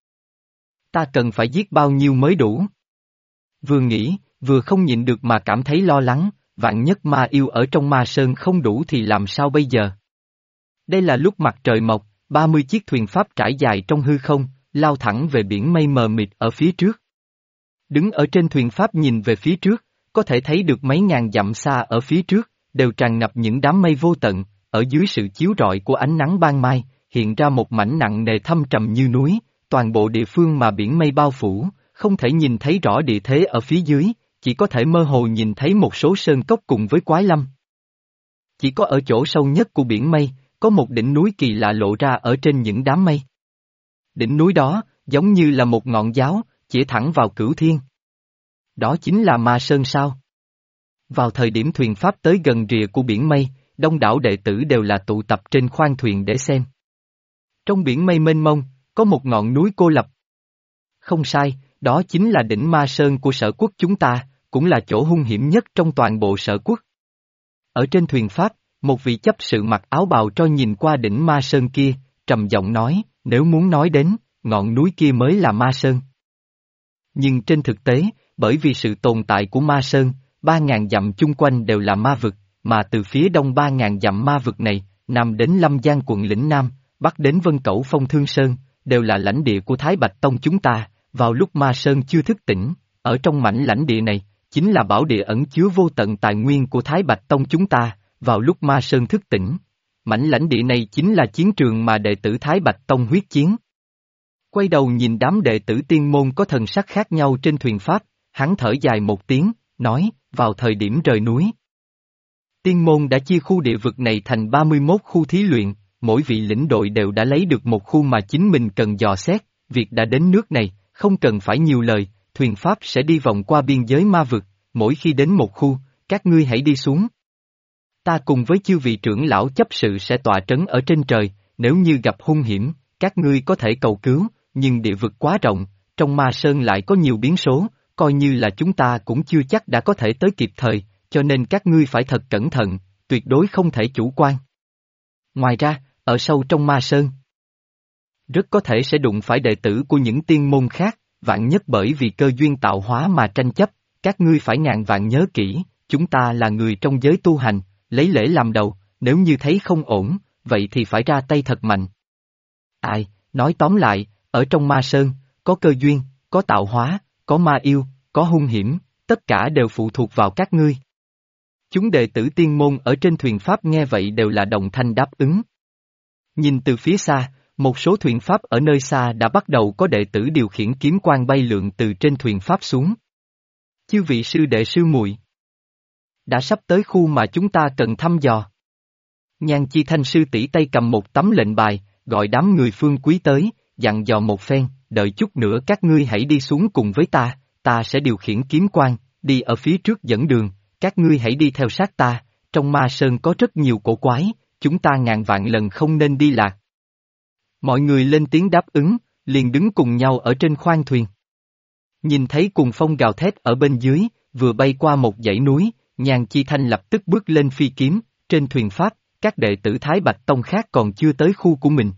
Ta cần phải giết bao nhiêu mới đủ? Vừa nghĩ, vừa không nhịn được mà cảm thấy lo lắng, vạn nhất ma yêu ở trong ma sơn không đủ thì làm sao bây giờ? Đây là lúc mặt trời mọc, 30 chiếc thuyền pháp trải dài trong hư không, lao thẳng về biển mây mờ mịt ở phía trước. Đứng ở trên thuyền pháp nhìn về phía trước, có thể thấy được mấy ngàn dặm xa ở phía trước, đều tràn ngập những đám mây vô tận, ở dưới sự chiếu rọi của ánh nắng ban mai, hiện ra một mảnh nặng nề thâm trầm như núi, toàn bộ địa phương mà biển mây bao phủ, không thể nhìn thấy rõ địa thế ở phía dưới, chỉ có thể mơ hồ nhìn thấy một số sơn cốc cùng với quái lâm. Chỉ có ở chỗ sâu nhất của biển mây, có một đỉnh núi kỳ lạ lộ ra ở trên những đám mây. Đỉnh núi đó, giống như là một ngọn giáo, chỉ thẳng vào cửu thiên. Đó chính là Ma Sơn sao? Vào thời điểm thuyền pháp tới gần rìa của biển mây, đông đảo đệ tử đều là tụ tập trên khoang thuyền để xem. Trong biển mây mênh mông, có một ngọn núi cô lập. Không sai, đó chính là đỉnh Ma Sơn của sở quốc chúng ta, cũng là chỗ hung hiểm nhất trong toàn bộ sở quốc. Ở trên thuyền pháp, một vị chấp sự mặc áo bào tro nhìn qua đỉnh Ma Sơn kia, trầm giọng nói, nếu muốn nói đến, ngọn núi kia mới là Ma Sơn. Nhưng trên thực tế, bởi vì sự tồn tại của Ma Sơn, 3.000 dặm chung quanh đều là ma vực, mà từ phía đông 3.000 dặm ma vực này, nam đến Lâm Giang quận lĩnh Nam, bắc đến Vân Cẩu Phong Thương Sơn, đều là lãnh địa của Thái Bạch Tông chúng ta, vào lúc Ma Sơn chưa thức tỉnh, ở trong mảnh lãnh địa này, chính là bảo địa ẩn chứa vô tận tài nguyên của Thái Bạch Tông chúng ta, vào lúc Ma Sơn thức tỉnh. Mảnh lãnh địa này chính là chiến trường mà đệ tử Thái Bạch Tông huyết chiến. Quay đầu nhìn đám đệ tử tiên môn có thần sắc khác nhau trên thuyền pháp, hắn thở dài một tiếng, nói, vào thời điểm rời núi. Tiên môn đã chia khu địa vực này thành 31 khu thí luyện, mỗi vị lĩnh đội đều đã lấy được một khu mà chính mình cần dò xét, việc đã đến nước này, không cần phải nhiều lời, thuyền pháp sẽ đi vòng qua biên giới ma vực, mỗi khi đến một khu, các ngươi hãy đi xuống. Ta cùng với chư vị trưởng lão chấp sự sẽ tọa trấn ở trên trời, nếu như gặp hung hiểm, các ngươi có thể cầu cứu, nhưng địa vực quá rộng, trong Ma Sơn lại có nhiều biến số, coi như là chúng ta cũng chưa chắc đã có thể tới kịp thời, cho nên các ngươi phải thật cẩn thận, tuyệt đối không thể chủ quan. Ngoài ra, ở sâu trong Ma Sơn, rất có thể sẽ đụng phải đệ tử của những tiên môn khác, vạn nhất bởi vì cơ duyên tạo hóa mà tranh chấp, các ngươi phải ngàn vạn nhớ kỹ, chúng ta là người trong giới tu hành, lấy lễ làm đầu, nếu như thấy không ổn, vậy thì phải ra tay thật mạnh. Ai, nói tóm lại, ở trong Ma Sơn, có cơ duyên, có tạo hóa, có ma yêu, có hung hiểm, tất cả đều phụ thuộc vào các ngươi. Chúng đệ tử tiên môn ở trên thuyền pháp nghe vậy đều là đồng thanh đáp ứng. Nhìn từ phía xa, một số thuyền pháp ở nơi xa đã bắt đầu có đệ tử điều khiển kiếm quang bay lượn từ trên thuyền pháp xuống. Chư vị sư đệ sư muội, đã sắp tới khu mà chúng ta cần thăm dò. Nhan Chi Thanh sư tỷ tay cầm một tấm lệnh bài, gọi đám người Phương Quý tới, dặn dò một phen, đợi chút nữa các ngươi hãy đi xuống cùng với ta sẽ điều khiển kiếm quang, đi ở phía trước dẫn đường, các ngươi hãy đi theo sát ta, trong Ma Sơn có rất nhiều cổ quái, chúng ta ngàn vạn lần không nên đi lạc. Mọi người lên tiếng đáp ứng, liền đứng cùng nhau ở trên khoang thuyền. Nhìn thấy cuồng phong gào thét ở bên dưới, vừa bay qua một dãy núi, Nhan Chi Thanh lập tức bước lên phi kiếm, trên thuyền pháp, các đệ tử Thái Bạch Tông khác còn chưa tới khu của mình.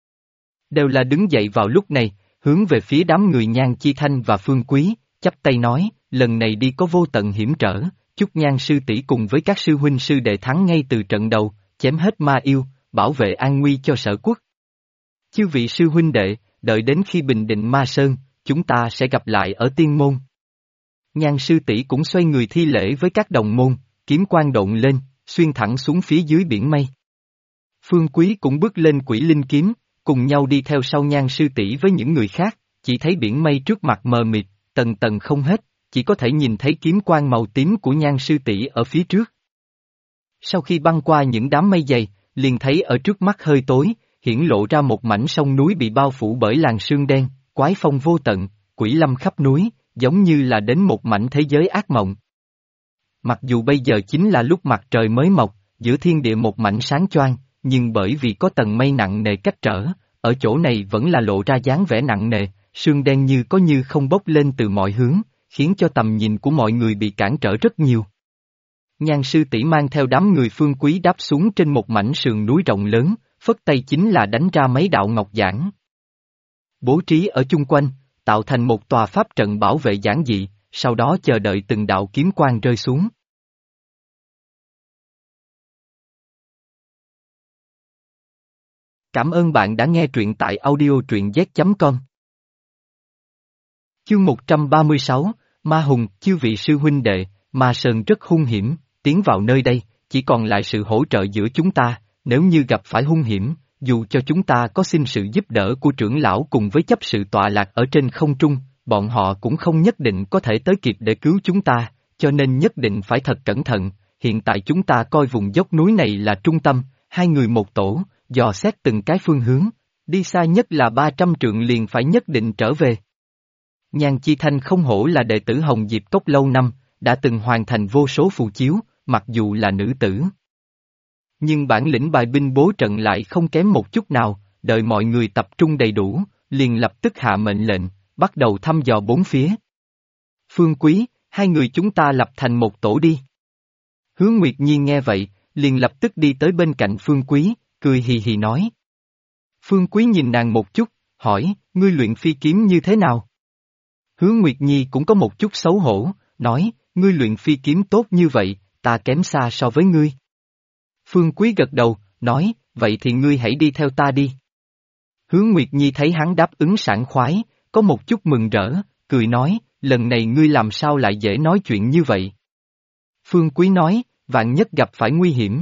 Đều là đứng dậy vào lúc này, hướng về phía đám người Nhan Chi Thanh và Phương Quý, chắp tay nói, lần này đi có vô tận hiểm trở, chúc Nhan sư tỷ cùng với các sư huynh sư đệ thắng ngay từ trận đầu, chém hết ma yêu, bảo vệ an nguy cho sở quốc. Chư vị sư huynh đệ, đợi đến khi bình định Ma Sơn, chúng ta sẽ gặp lại ở tiên môn. Nhan sư tỷ cũng xoay người thi lễ với các đồng môn, kiếm quang độn lên, xuyên thẳng xuống phía dưới biển mây. Phương Quý cũng bước lên Quỷ Linh kiếm, cùng nhau đi theo sau Nhan sư tỷ với những người khác, chỉ thấy biển mây trước mặt mờ mịt, tầng tầng không hết, chỉ có thể nhìn thấy kiếm quang màu tím của Nhan sư tỷ ở phía trước. Sau khi băng qua những đám mây dày, liền thấy ở trước mắt hơi tối, hiển lộ ra một mảnh sông núi bị bao phủ bởi làn sương đen, quái phong vô tận, quỷ lâm khắp núi, giống như là đến một mảnh thế giới ác mộng. Mặc dù bây giờ chính là lúc mặt trời mới mọc, giữa thiên địa một mảnh sáng choang, nhưng bởi vì có tầng mây nặng nề cách trở, ở chỗ này vẫn là lộ ra dáng vẻ nặng nề, sương đen như có như không bốc lên từ mọi hướng, khiến cho tầm nhìn của mọi người bị cản trở rất nhiều. Nhan sư tỷ mang theo đám người Phương Quý đáp xuống trên một mảnh sườn núi rộng lớn, phất tay chính là đánh ra mấy đạo ngọc giản. Bố trí ở chung quanh, tạo thành một tòa pháp trận bảo vệ giản dị, sau đó chờ đợi từng đạo kiếm quang rơi xuống. Cảm ơn bạn đã nghe truyện tại audio truyện z.com. Chương 136, Ma Hùng, chư vị sư huynh đệ, Ma Sơn rất hung hiểm, tiến vào nơi đây, chỉ còn lại sự hỗ trợ giữa chúng ta, nếu như gặp phải hung hiểm, dù cho chúng ta có xin sự giúp đỡ của trưởng lão cùng với chấp sự tọa lạc ở trên không trung, bọn họ cũng không nhất định có thể tới kịp để cứu chúng ta, cho nên nhất định phải thật cẩn thận, hiện tại chúng ta coi vùng dốc núi này là trung tâm, hai người một tổ, dò xét từng cái phương hướng, đi xa nhất là 300 trượng liền phải nhất định trở về. Nhan Chi Thanh không hổ là đệ tử Hồng Diệp Cốc lâu năm, đã từng hoàn thành vô số phù chiếu, mặc dù là nữ tử. Nhưng bản lĩnh bài binh bố trận lại không kém một chút nào, đợi mọi người tập trung đầy đủ, liền lập tức hạ mệnh lệnh, bắt đầu thăm dò bốn phía. Phương Quý, hai người chúng ta lập thành một tổ đi. Hứa Nguyệt Nhi nghe vậy, liền lập tức đi tới bên cạnh Phương Quý, cười hì hì nói. Phương Quý nhìn nàng một chút, hỏi, ngươi luyện phi kiếm như thế nào? Hứa Nguyệt Nhi cũng có một chút xấu hổ, nói, ngươi luyện phi kiếm tốt như vậy, ta kém xa so với ngươi. Phương Quý gật đầu, nói, vậy thì ngươi hãy đi theo ta đi. Hứa Nguyệt Nhi thấy hắn đáp ứng sảng khoái, có một chút mừng rỡ, cười nói, lần này ngươi làm sao lại dễ nói chuyện như vậy? Phương Quý nói, vạn nhất gặp phải nguy hiểm.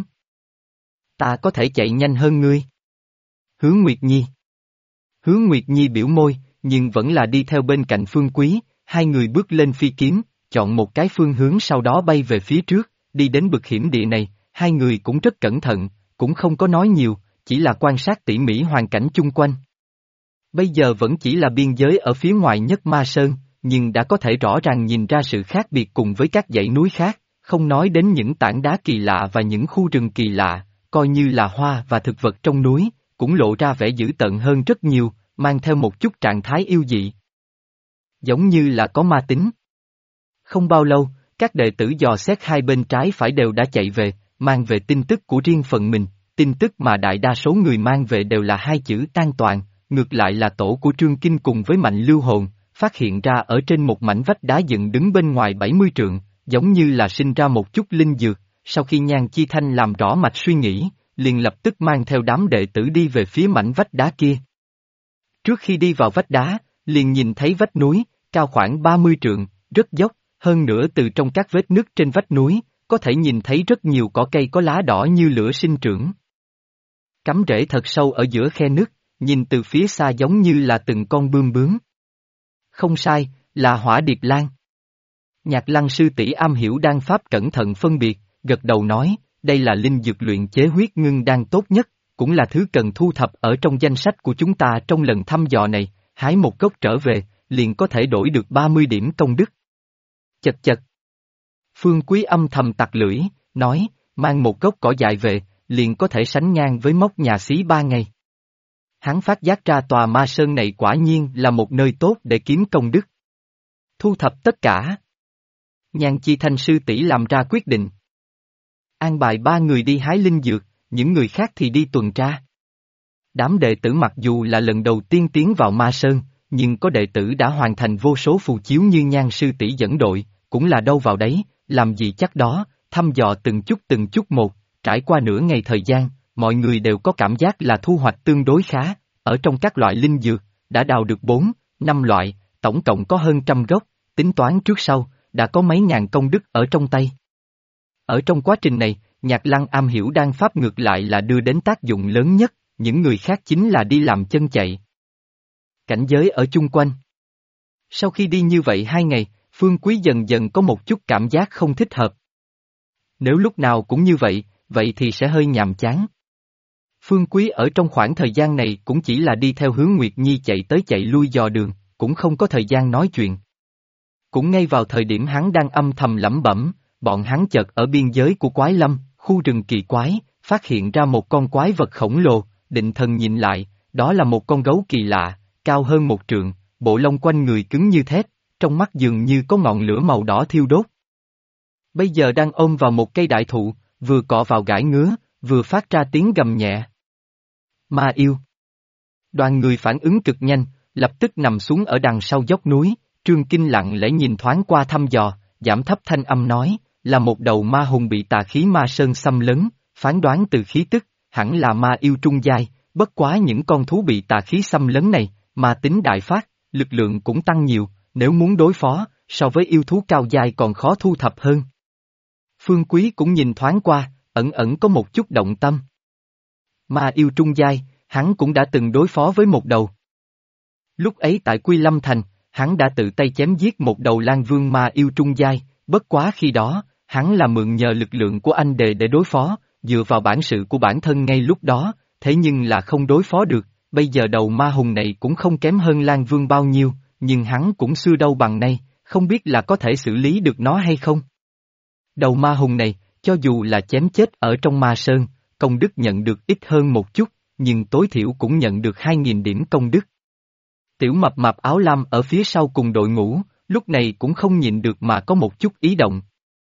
Ta có thể chạy nhanh hơn ngươi. Hứa Nguyệt Nhi. Hứa Nguyệt Nhi biểu môi, nhưng vẫn là đi theo bên cạnh Phương Quý, hai người bước lên phi kiếm, chọn một cái phương hướng sau đó bay về phía trước, đi đến bực hiểm địa này, hai người cũng rất cẩn thận, cũng không có nói nhiều, chỉ là quan sát tỉ mỉ hoàn cảnh chung quanh. Bây giờ vẫn chỉ là biên giới ở phía ngoài nhất Ma Sơn, nhưng đã có thể rõ ràng nhìn ra sự khác biệt cùng với các dãy núi khác, không nói đến những tảng đá kỳ lạ và những khu rừng kỳ lạ, coi như là hoa và thực vật trong núi, cũng lộ ra vẻ dữ tợn hơn rất nhiều, mang theo một chút trạng thái yêu dị. Giống như là có ma tính. Không bao lâu, các đệ tử dò xét hai bên trái phải đều đã chạy về, mang về tin tức của riêng phần mình, tin tức mà đại đa số người mang về đều là hai chữ an toàn, ngược lại là tổ của Trương Kinh cùng với Mạnh Lưu Hồn, phát hiện ra ở trên một mảnh vách đá dựng đứng bên ngoài 70 trượng, giống như là sinh ra một chút linh dược, sau khi Nhan Chi Thanh làm rõ mạch suy nghĩ, liền lập tức mang theo đám đệ tử đi về phía mảnh vách đá kia. Trước khi đi vào vách đá, liền nhìn thấy vách núi, cao khoảng 30 trượng, rất dốc, hơn nữa từ trong các vết nứt trên vách núi, có thể nhìn thấy rất nhiều cỏ cây có lá đỏ như lửa sinh trưởng. Cắm rễ thật sâu ở giữa khe nứt, nhìn từ phía xa giống như là từng con bươm bướm. Không sai, là hỏa điệp lan. Nhạc Lăng sư tỷ am hiểu đan pháp cẩn thận phân biệt, gật đầu nói, đây là linh dược luyện chế huyết ngưng đan tốt nhất, cũng là thứ cần thu thập ở trong danh sách của chúng ta trong lần thăm dò này, hái một gốc trở về, liền có thể đổi được 30 điểm công đức. Chật chật. Phương Quý âm thầm tặc lưỡi, nói, mang một gốc cỏ dại về, liền có thể sánh ngang với móc nhà xí 3 ngày. Hắn phát giác ra tòa Ma Sơn này quả nhiên là một nơi tốt để kiếm công đức. Thu thập tất cả. Nhan Chi Thanh sư tỷ làm ra quyết định. An bài 3 người đi hái linh dược, những người khác thì đi tuần tra. Đám đệ tử mặc dù là lần đầu tiên tiến vào Ma Sơn, nhưng có đệ tử đã hoàn thành vô số phù chiếu như Nhan sư tỷ dẫn đội, cũng là đâu vào đấy, làm gì chắc đó, thăm dò từng chút một, trải qua nửa ngày thời gian, mọi người đều có cảm giác là thu hoạch tương đối khá, ở trong các loại linh dược, đã đào được 4-5 loại, tổng cộng có hơn 100 gốc, tính toán trước sau, đã có mấy ngàn công đức ở trong tay. Ở trong quá trình này, Nhạc Lăng am hiểu đan pháp ngược lại là đưa đến tác dụng lớn nhất, những người khác chính là đi làm chân chạy. Cảnh giới ở chung quanh. Sau khi đi như vậy 2 ngày, Phương Quý dần dần có một chút cảm giác không thích hợp. Nếu lúc nào cũng như vậy, vậy thì sẽ hơi nhàm chán. Phương Quý ở trong khoảng thời gian này cũng chỉ là đi theo hướng Nguyệt Nhi chạy tới chạy lui dò đường, cũng không có thời gian nói chuyện. Cũng ngay vào thời điểm hắn đang âm thầm lẩm bẩm, bọn hắn chợt ở biên giới của Quái Lâm, khu rừng kỳ quái, phát hiện ra một con quái vật khổng lồ, định thần nhìn lại, đó là một con gấu kỳ lạ, cao hơn 1 trượng, bộ lông quanh người cứng như thép, trong mắt dường như có ngọn lửa màu đỏ thiêu đốt. Bây giờ đang ôm vào một cây đại thụ, vừa cọ vào gãi ngứa, vừa phát ra tiếng gầm nhẹ. Ma yêu. Đoàn người phản ứng cực nhanh, lập tức nằm xuống ở đằng sau dốc núi, Trương Kinh lặng lẽ nhìn thoáng qua thăm dò, giảm thấp thanh âm nói, là một đầu ma hùng bị tà khí ma sơn xâm lấn, phán đoán từ khí tức, hẳn là ma yêu trung giai, bất quá những con thú bị tà khí xâm lấn này, ma tính đại phát, lực lượng cũng tăng nhiều, nếu muốn đối phó, so với yêu thú cao giai còn khó thu thập hơn. Phương Quý cũng nhìn thoáng qua, ẩn ẩn có một chút động tâm. Ma yêu trung giai, hắn cũng đã từng đối phó với một đầu. Lúc ấy tại Quy Lâm Thành, hắn đã tự tay chém giết một đầu Lan Vương ma yêu trung giai, bất quá khi đó, hắn là mượn nhờ lực lượng của anh đề để đối phó, dựa vào bản sự của bản thân ngay lúc đó, thế nhưng là không đối phó được, bây giờ đầu ma hùng này cũng không kém hơn Lan Vương bao nhiêu, nhưng hắn cũng xưa đâu bằng nay, không biết là có thể xử lý được nó hay không. Đầu ma hùng này, cho dù là chém chết ở trong ma sơn, công đức nhận được ít hơn một chút, nhưng tối thiểu cũng nhận được 2.000 điểm công đức. Tiểu mập mạp áo lam ở phía sau cùng đội ngũ, lúc này cũng không nhịn được mà có một chút ý động.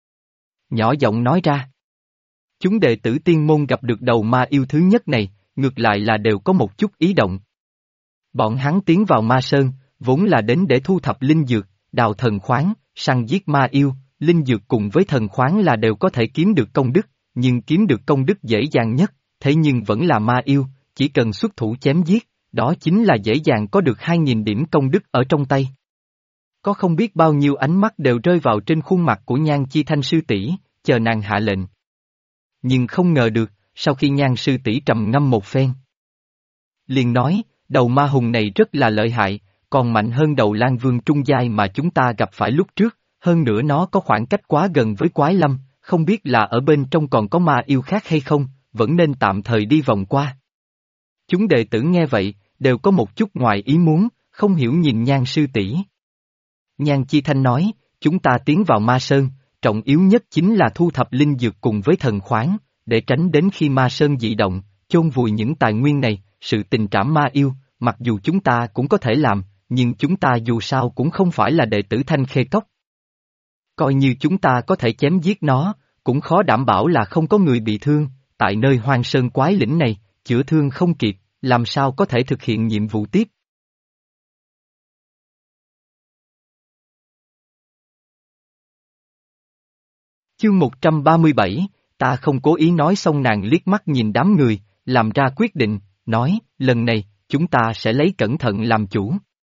Nhỏ giọng nói ra. Chúng đệ tử tiên môn gặp được đầu ma yêu thứ nhất này, ngược lại là đều có một chút ý động. Bọn hắn tiến vào ma sơn, vốn là đến để thu thập linh dược, đào thần khoáng, săn giết ma yêu, linh dược cùng với thần khoáng là đều có thể kiếm được công đức, nhưng kiếm được công đức dễ dàng nhất, thế nhưng vẫn là ma yêu, chỉ cần xuất thủ chém giết, đó chính là dễ dàng có được 2.000 điểm công đức ở trong tay. Có không biết bao nhiêu ánh mắt đều rơi vào trên khuôn mặt của Nhan Chi Thanh sư tỷ, chờ nàng hạ lệnh. Nhưng không ngờ được, sau khi Nhan sư tỷ trầm ngâm một phen, liền nói, đầu ma hùng này rất là lợi hại, còn mạnh hơn đầu Lan Vương trung giai mà chúng ta gặp phải lúc trước, hơn nữa nó có khoảng cách quá gần với Quái Lâm, không biết là ở bên trong còn có ma yêu khác hay không, vẫn nên tạm thời đi vòng qua. Chúng đệ tử nghe vậy, đều có một chút ngoài ý muốn, không hiểu nhìn Nhan sư tỷ. Nhan Chi Thanh nói, chúng ta tiến vào ma sơn, trọng yếu nhất chính là thu thập linh dược cùng với thần khoáng, để tránh đến khi ma sơn dị động, chôn vùi những tài nguyên này, sự tình trảm ma yêu, mặc dù chúng ta cũng có thể làm, nhưng chúng ta dù sao cũng không phải là đệ tử Thanh Khê Cốc. Coi như chúng ta có thể chém giết nó, cũng khó đảm bảo là không có người bị thương, tại nơi hoang sơn quái lĩnh này, chữa thương không kịp, làm sao có thể thực hiện nhiệm vụ tiếp. Chương 137, ta không cố ý nói xong nàng liếc mắt nhìn đám người, làm ra quyết định, nói, lần này, chúng ta sẽ lấy cẩn thận làm chủ.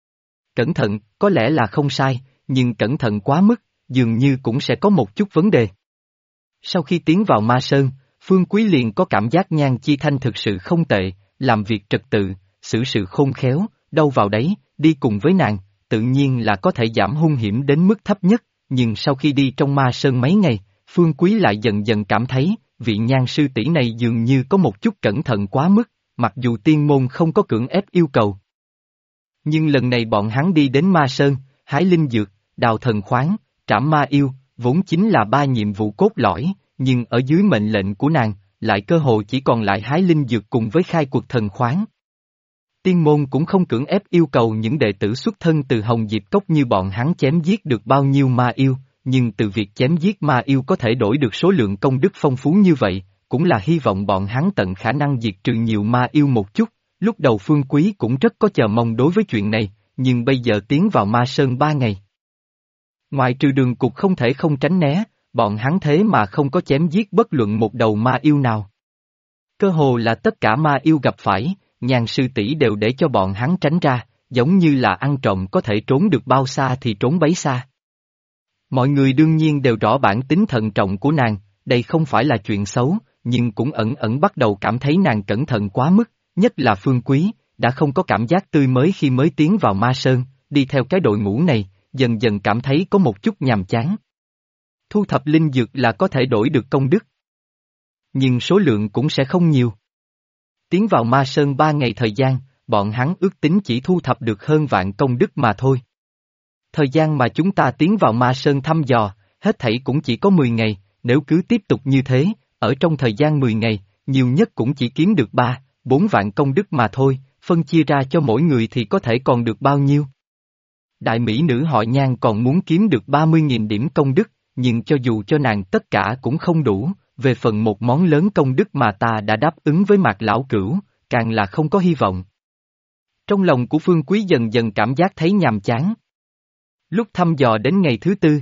Cẩn thận, có lẽ là không sai, nhưng cẩn thận quá mức, dường như cũng sẽ có một chút vấn đề. Sau khi tiến vào ma sơn, Phương Quý liền có cảm giác Nhan Chi Thanh thực sự không tệ, làm việc trật tự, xử sự khôn khéo, đâu vào đấy, đi cùng với nàng, tự nhiên là có thể giảm hung hiểm đến mức thấp nhất, nhưng sau khi đi trong ma sơn mấy ngày, Phương Quý lại dần dần cảm thấy, vị Nhan sư tỷ này dường như có một chút cẩn thận quá mức, mặc dù tiên môn không có cưỡng ép yêu cầu. Nhưng lần này bọn hắn đi đến ma sơn, hái linh dược, đào thần khoáng, trảm ma yêu, vốn chính là 3 nhiệm vụ cốt lõi, nhưng ở dưới mệnh lệnh của nàng, lại cơ hồ chỉ còn lại hái linh dược cùng với khai cuộc thần khoáng. Tiên môn cũng không cưỡng ép yêu cầu những đệ tử xuất thân từ Hồng Diệp Cốc như bọn hắn chém giết được bao nhiêu ma yêu, nhưng từ việc chém giết ma yêu có thể đổi được số lượng công đức phong phú như vậy, cũng là hy vọng bọn hắn tận khả năng diệt trừ nhiều ma yêu một chút. Lúc đầu Phương Quý cũng rất có chờ mong đối với chuyện này, nhưng bây giờ tiến vào ma sơn 3 ngày. Ngoài trừ đường cục không thể không tránh né, bọn hắn thế mà không có chém giết bất luận một đầu ma yêu nào. Cơ hồ là tất cả ma yêu gặp phải, Nhan sư tỷ đều để cho bọn hắn tránh ra, giống như là ăn trộm có thể trốn được bao xa thì trốn bấy xa. Mọi người đương nhiên đều rõ bản tính thận trọng của nàng, đây không phải là chuyện xấu, nhưng cũng ẩn ẩn bắt đầu cảm thấy nàng cẩn thận quá mức, nhất là Phương Quý, đã không có cảm giác tươi mới khi mới tiến vào ma sơn, đi theo cái đội ngũ này, dần dần cảm thấy có một chút nhàm chán. Thu thập linh dược là có thể đổi được công đức, nhưng số lượng cũng sẽ không nhiều. Tiến vào ma sơn 3 ngày thời gian, bọn hắn ước tính chỉ thu thập được hơn vạn công đức mà thôi. Thời gian mà chúng ta tiến vào ma sơn thăm dò, hết thảy cũng chỉ có 10 ngày, nếu cứ tiếp tục như thế, ở trong thời gian 10 ngày, nhiều nhất cũng chỉ kiếm được 3-4 vạn công đức mà thôi, phân chia ra cho mỗi người thì có thể còn được bao nhiêu. Đại mỹ nữ họ Nhan còn muốn kiếm được 30.000 điểm công đức, nhưng cho dù cho nàng tất cả cũng không đủ, về phần một món lớn công đức mà ta đã đáp ứng với Mạc Lão Cửu, càng là không có hy vọng. Trong lòng của Phương Quý dần dần cảm giác thấy nhàm chán. Lúc thăm dò đến ngày thứ tư,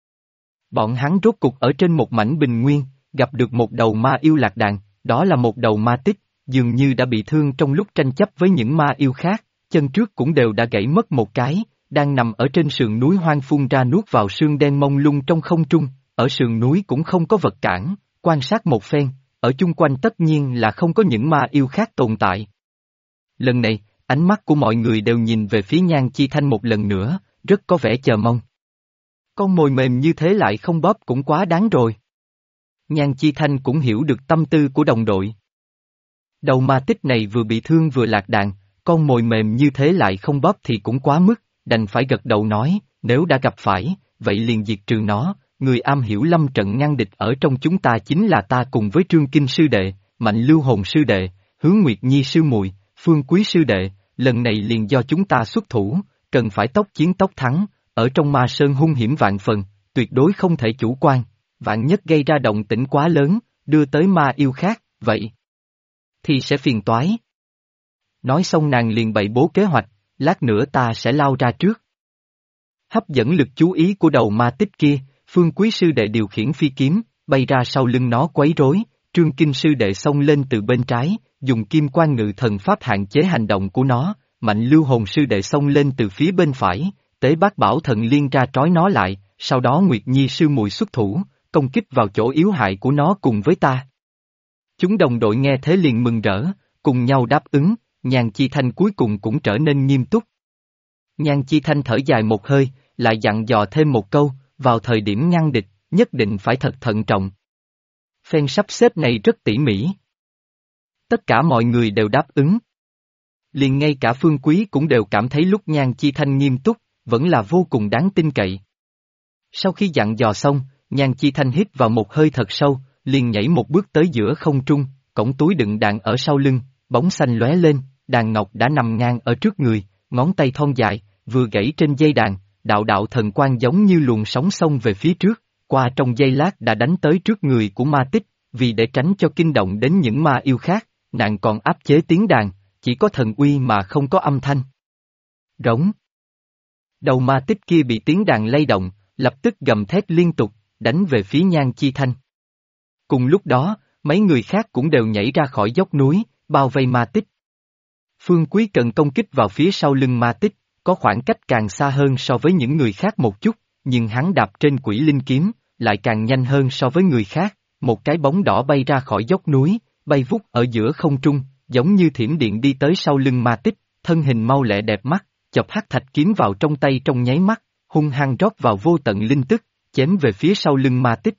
bọn hắn rốt cục ở trên một mảnh bình nguyên, gặp được một đầu ma yêu lạc đàn, đó là một đầu ma tích, dường như đã bị thương trong lúc tranh chấp với những ma yêu khác, chân trước cũng đều đã gãy mất một cái, đang nằm ở trên sườn núi hoang phun ra nuốt vào sương đen mông lung trong không trung, ở sườn núi cũng không có vật cản, quan sát một phen, ở chung quanh tất nhiên là không có những ma yêu khác tồn tại. Lần này, ánh mắt của mọi người đều nhìn về phía Nhan Chi Thanh một lần nữa, rất có vẻ chờ mong. Con mồi mềm như thế lại không bóp cũng quá đáng rồi. Nhan Chi Thanh cũng hiểu được tâm tư của đồng đội. Đầu ma tích này vừa bị thương vừa lạc đàn, con mồi mềm như thế lại không bóp thì cũng quá mức, đành phải gật đầu nói, nếu đã gặp phải, vậy liền diệt trừ nó, người am hiểu lâm trận ngăn địch ở trong chúng ta chính là ta cùng với Trương Kinh sư đệ, Mạnh Lưu Hồn sư đệ, Hướng Nguyệt Nhi sư muội, Phương Quý sư đệ, lần này liền do chúng ta xuất thủ, cần phải tốc chiến tốc thắng, ở trong ma sơn hung hiểm vạn phần, tuyệt đối không thể chủ quan, vạn nhất gây ra động tĩnh quá lớn, đưa tới ma yêu khác, vậy thì sẽ phiền toái. Nói xong nàng liền bày bố kế hoạch, lát nữa ta sẽ lao ra trước. Hấp dẫn lực chú ý của đầu ma tích kia, Phương Quý sư đệ điều khiển phi kiếm, bay ra sau lưng nó quấy rối, Trương Kinh sư đệ xông lên từ bên trái, dùng kim quan ngự thần pháp hạn chế hành động của nó, Mạnh Lưu Hồn sư đệ xông lên từ phía bên phải, Tế Bát Bảo thần liên ra trói nó lại, sau đó Nguyệt Nhi sư muội xuất thủ, công kích vào chỗ yếu hại của nó cùng với ta. Chúng đồng đội nghe thế liền mừng rỡ, cùng nhau đáp ứng, Nhan Chi Thanh cuối cùng cũng trở nên nghiêm túc. Nhan Chi Thanh thở dài một hơi, lại dặn dò thêm một câu, vào thời điểm ngăn địch, nhất định phải thật thận trọng. Phen sắp xếp này rất tỉ mỉ. Tất cả mọi người đều đáp ứng. Liền ngay cả Phương Quý cũng đều cảm thấy lúc Nhan Chi Thanh nghiêm túc, vẫn là vô cùng đáng tin cậy. Sau khi dặn dò xong, Nhan Chi Thanh hít vào một hơi thật sâu, liền nhảy một bước tới giữa không trung, cổng túi đựng đạn ở sau lưng, bóng xanh lóe lên, đàn ngọc đã nằm ngang ở trước người, ngón tay thon dài, vừa gãy trên dây đàn, đạo đạo thần quang giống như luồng sóng xông về phía trước, qua trong giây lát đã đánh tới trước người của ma tích, vì để tránh cho kinh động đến những ma yêu khác, nàng còn áp chế tiếng đàn, chỉ có thần uy mà không có âm thanh. Rống. Đầu ma tích kia bị tiếng đàn lay động, lập tức gầm thét liên tục, đánh về phía Nhan Chi Thanh. Cùng lúc đó, mấy người khác cũng đều nhảy ra khỏi dốc núi, bao vây ma tích. Phương Quý cần công kích vào phía sau lưng ma tích, có khoảng cách càng xa hơn so với những người khác một chút, nhưng hắn đạp trên quỷ linh kiếm, lại càng nhanh hơn so với người khác, một cái bóng đỏ bay ra khỏi dốc núi, bay vút ở giữa không trung, giống như thiểm điện đi tới sau lưng ma tích, thân hình mau lẹ đẹp mắt, chọc hắc thạch kiếm vào trong tay trong nháy mắt, hung hăng rót vào vô tận linh tức, chém về phía sau lưng ma tích.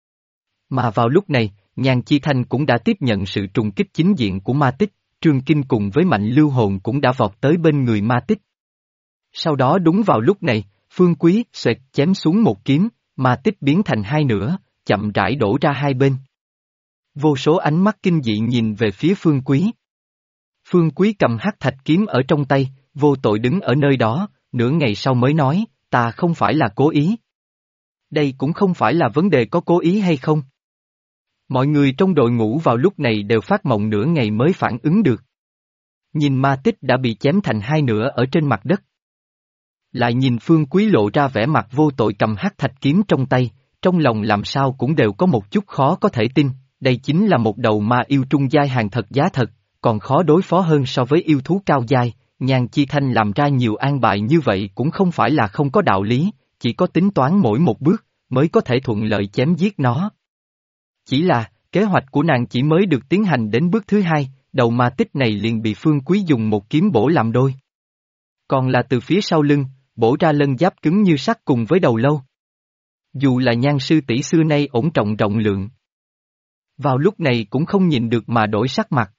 Mà vào lúc này, Nhan Chi Thanh cũng đã tiếp nhận sự trùng kích chính diện của ma tích, Trương Kinh cùng với Mạnh Lưu Hồn cũng đã vọt tới bên người ma tích. Sau đó đúng vào lúc này, Phương Quý xoẹt chém xuống một kiếm, ma tích biến thành hai nửa, chậm rãi đổ ra hai bên. Vô số ánh mắt kinh dị nhìn về phía Phương Quý. Phương Quý cầm hắc thạch kiếm ở trong tay, vô tội đứng ở nơi đó, nửa ngày sau mới nói, ta không phải là cố ý. Đây cũng không phải là vấn đề có cố ý hay không. Mọi người trong đội ngũ vào lúc này đều phát mộng nửa ngày mới phản ứng được. Nhìn ma tích đã bị chém thành hai nửa ở trên mặt đất. Lại nhìn Phương Quý lộ ra vẻ mặt vô tội cầm hắc thạch kiếm trong tay, trong lòng làm sao cũng đều có một chút khó có thể tin, đây chính là một đầu ma yêu trung giai hàng thật giá thật, còn khó đối phó hơn so với yêu thú cao giai, Nhan Chi Thanh làm ra nhiều an bài như vậy cũng không phải là không có đạo lý, chỉ có tính toán mỗi một bước, mới có thể thuận lợi chém giết nó. Chỉ là, kế hoạch của nàng chỉ mới được tiến hành đến bước thứ hai, đầu ma tích này liền bị Phương Quý dùng một kiếm bổ làm đôi. Còn là từ phía sau lưng, bổ ra lân giáp cứng như sắt cùng với đầu lâu. Dù là Nhan sư tỷ xưa nay ổn trọng rộng lượng. Vào lúc này cũng không nhìn được mà đổi sắc mặt.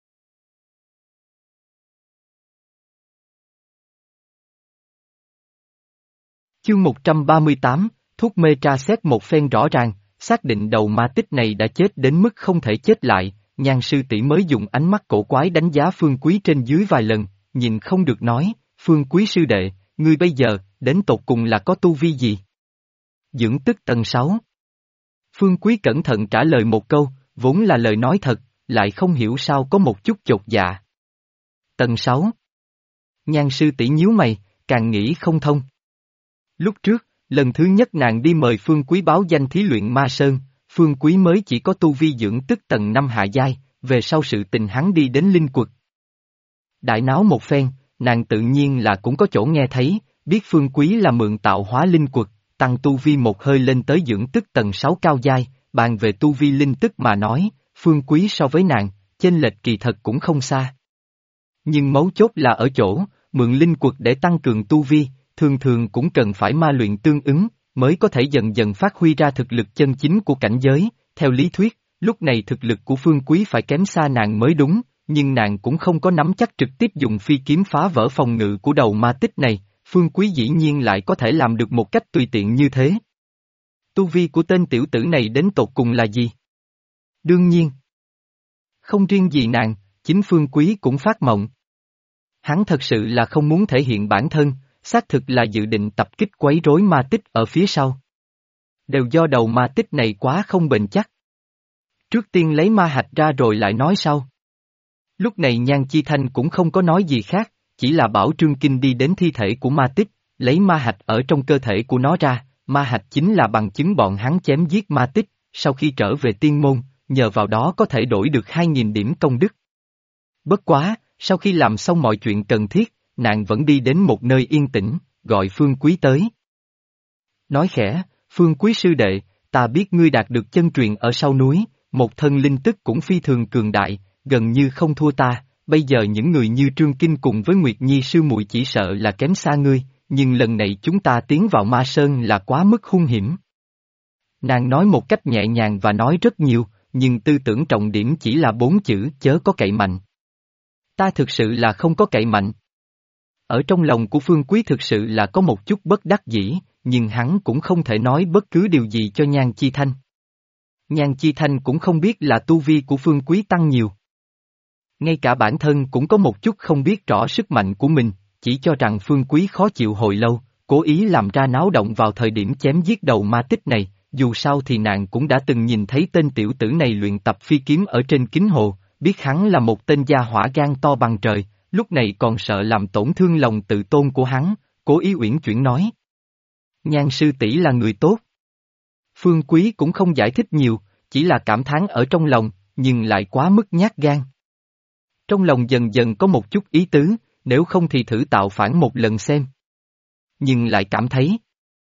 Chương 138, thuốc mê tra xét một phen rõ ràng, xác định đầu ma tích này đã chết đến mức không thể chết lại, Nhan sư tỷ mới dùng ánh mắt cổ quái đánh giá Phương Quý trên dưới vài lần, nhìn không được nói, Phương Quý sư đệ, ngươi bây giờ, đến tột cùng là có tu vi gì? Dưỡng tức tầng 6. Phương Quý cẩn thận trả lời một câu, vốn là lời nói thật, lại không hiểu sao có một chút chột dạ. Tầng 6. Nhan sư tỷ nhíu mày, càng nghĩ không thông. Lúc trước, lần thứ nhất nàng đi mời Phương Quý báo danh thí luyện ma sơn, Phương Quý mới chỉ có tu vi dưỡng tức tầng 5 hạ giai, về sau sự tình hắn đi đến linh quật. Đại náo một phen, nàng tự nhiên là cũng có chỗ nghe thấy, biết Phương Quý là mượn tạo hóa linh quật, tăng tu vi một hơi lên tới dưỡng tức tầng 6 cao giai, bàn về tu vi linh tức mà nói, Phương Quý so với nàng, chênh lệch kỳ thật cũng không xa. Nhưng mấu chốt là ở chỗ, mượn linh quật để tăng cường tu vi, thường thường cũng cần phải ma luyện tương ứng, mới có thể dần dần phát huy ra thực lực chân chính của cảnh giới, theo lý thuyết, lúc này thực lực của Phương Quý phải kém xa nàng mới đúng, nhưng nàng cũng không có nắm chắc trực tiếp dùng phi kiếm phá vỡ phòng ngự của đầu ma tích này, Phương Quý dĩ nhiên lại có thể làm được một cách tùy tiện như thế. Tu vi của tên tiểu tử này đến tột cùng là gì? Đương nhiên, không riêng gì nàng, chính Phương Quý cũng phát mộng. Hắn thật sự là không muốn thể hiện bản thân, xác thực là dự định tập kích quấy rối ma tích ở phía sau. Đều do đầu ma tích này quá không bền chắc. Trước tiên lấy ma hạch ra rồi lại nói sau. Lúc này Nhan Chi Thanh cũng không có nói gì khác, chỉ là bảo Trương Kinh đi đến thi thể của ma tích, lấy ma hạch ở trong cơ thể của nó ra, ma hạch chính là bằng chứng bọn hắn chém giết ma tích, sau khi trở về tiên môn, nhờ vào đó có thể đổi được 2.000 điểm công đức. Bất quá, sau khi làm xong mọi chuyện cần thiết, nàng vẫn đi đến một nơi yên tĩnh, gọi Phương Quý tới. Nói khẽ, Phương Quý sư đệ, ta biết ngươi đạt được chân truyền ở sau núi, một thân linh tức cũng phi thường cường đại, gần như không thua ta, bây giờ những người như Trương Kinh cùng với Nguyệt Nhi sư muội chỉ sợ là kém xa ngươi, nhưng lần này chúng ta tiến vào Ma Sơn là quá mức hung hiểm. Nàng nói một cách nhẹ nhàng và nói rất nhiều, nhưng tư tưởng trọng điểm chỉ là 4 chữ chớ có cậy mạnh. Ta thực sự là không có cậy mạnh. Ở trong lòng của Phương Quý thực sự là có một chút bất đắc dĩ, nhưng hắn cũng không thể nói bất cứ điều gì cho Nhan Chi Thanh. Nhan Chi Thanh cũng không biết là tu vi của Phương Quý tăng nhiều. Ngay cả bản thân cũng có một chút không biết rõ sức mạnh của mình, chỉ cho rằng Phương Quý khó chịu hồi lâu, cố ý làm ra náo động vào thời điểm chém giết đầu ma tích này, dù sao thì nàng cũng đã từng nhìn thấy tên tiểu tử này luyện tập phi kiếm ở trên kính hồ, biết hắn là một tên gia hỏa gan to bằng trời, lúc này còn sợ làm tổn thương lòng tự tôn của hắn, cố ý uyển chuyển nói. Nhan sư tỷ là người tốt. Phương Quý cũng không giải thích nhiều, chỉ là cảm thán ở trong lòng, nhưng lại quá mức nhát gan. Trong lòng dần dần có một chút ý tứ, nếu không thì thử tạo phản một lần xem. Nhưng lại cảm thấy,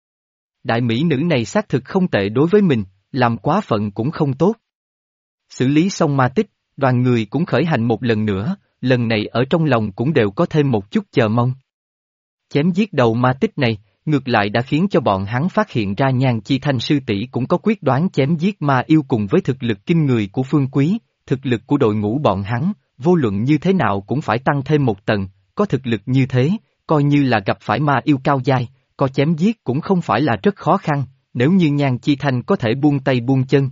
đại mỹ nữ này xác thực không tệ đối với mình, làm quá phận cũng không tốt. Xử lý xong ma tích, đoàn người cũng khởi hành một lần nữa, lần này ở trong lòng cũng đều có thêm một chút chờ mong. Chém giết đầu ma tích này, ngược lại đã khiến cho bọn hắn phát hiện ra Nhan Chi Thanh sư tỷ cũng có quyết đoán chém giết ma yêu cùng với thực lực kinh người của Phương Quý, thực lực của đội ngũ bọn hắn, vô luận như thế nào cũng phải tăng thêm một tầng, có thực lực như thế, coi như là gặp phải ma yêu cao giai, có chém giết cũng không phải là rất khó khăn, nếu như Nhan Chi Thanh có thể buông tay buông chân.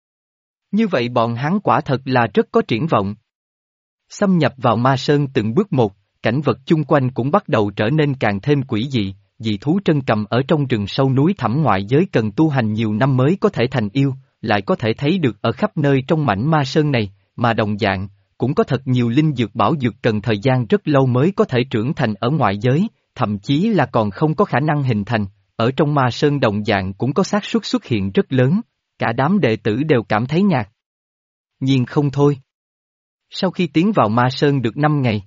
Như vậy bọn hắn quả thật là rất có triển vọng. Xâm nhập vào Ma Sơn từng bước một, cảnh vật chung quanh cũng bắt đầu trở nên càng thêm quỷ dị, dị thú trân cầm ở trong rừng sâu núi thẳm ngoại giới cần tu hành nhiều năm mới có thể thành yêu, lại có thể thấy được ở khắp nơi trong mảnh Ma Sơn này, mà đồng dạng, cũng có thật nhiều linh dược bảo dược cần thời gian rất lâu mới có thể trưởng thành ở ngoại giới, thậm chí là còn không có khả năng hình thành, ở trong Ma Sơn đồng dạng cũng có xác suất xuất hiện rất lớn, cả đám đệ tử đều cảm thấy ngạc nhiên không thôi. Sau khi tiến vào Ma Sơn được 5 ngày,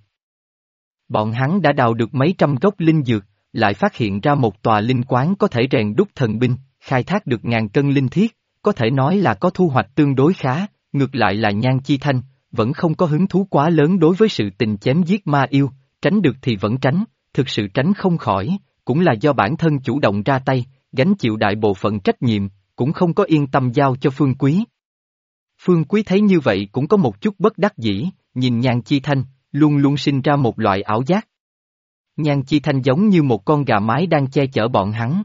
bọn hắn đã đào được mấy trăm gốc linh dược, lại phát hiện ra một tòa linh quán có thể rèn đúc thần binh, khai thác được ngàn cân linh thiết, có thể nói là có thu hoạch tương đối khá, ngược lại là Nhan Chi Thanh, vẫn không có hứng thú quá lớn đối với sự tình chém giết ma yêu, tránh được thì vẫn tránh, thực sự tránh không khỏi, cũng là do bản thân chủ động ra tay, gánh chịu đại bộ phận trách nhiệm, cũng không có yên tâm giao cho Phương Quý. Phương Quý thấy như vậy cũng có một chút bất đắc dĩ, nhìn Nhan Chi Thanh, luôn luôn sinh ra một loại ảo giác. Nhan Chi Thanh giống như một con gà mái đang che chở bọn hắn.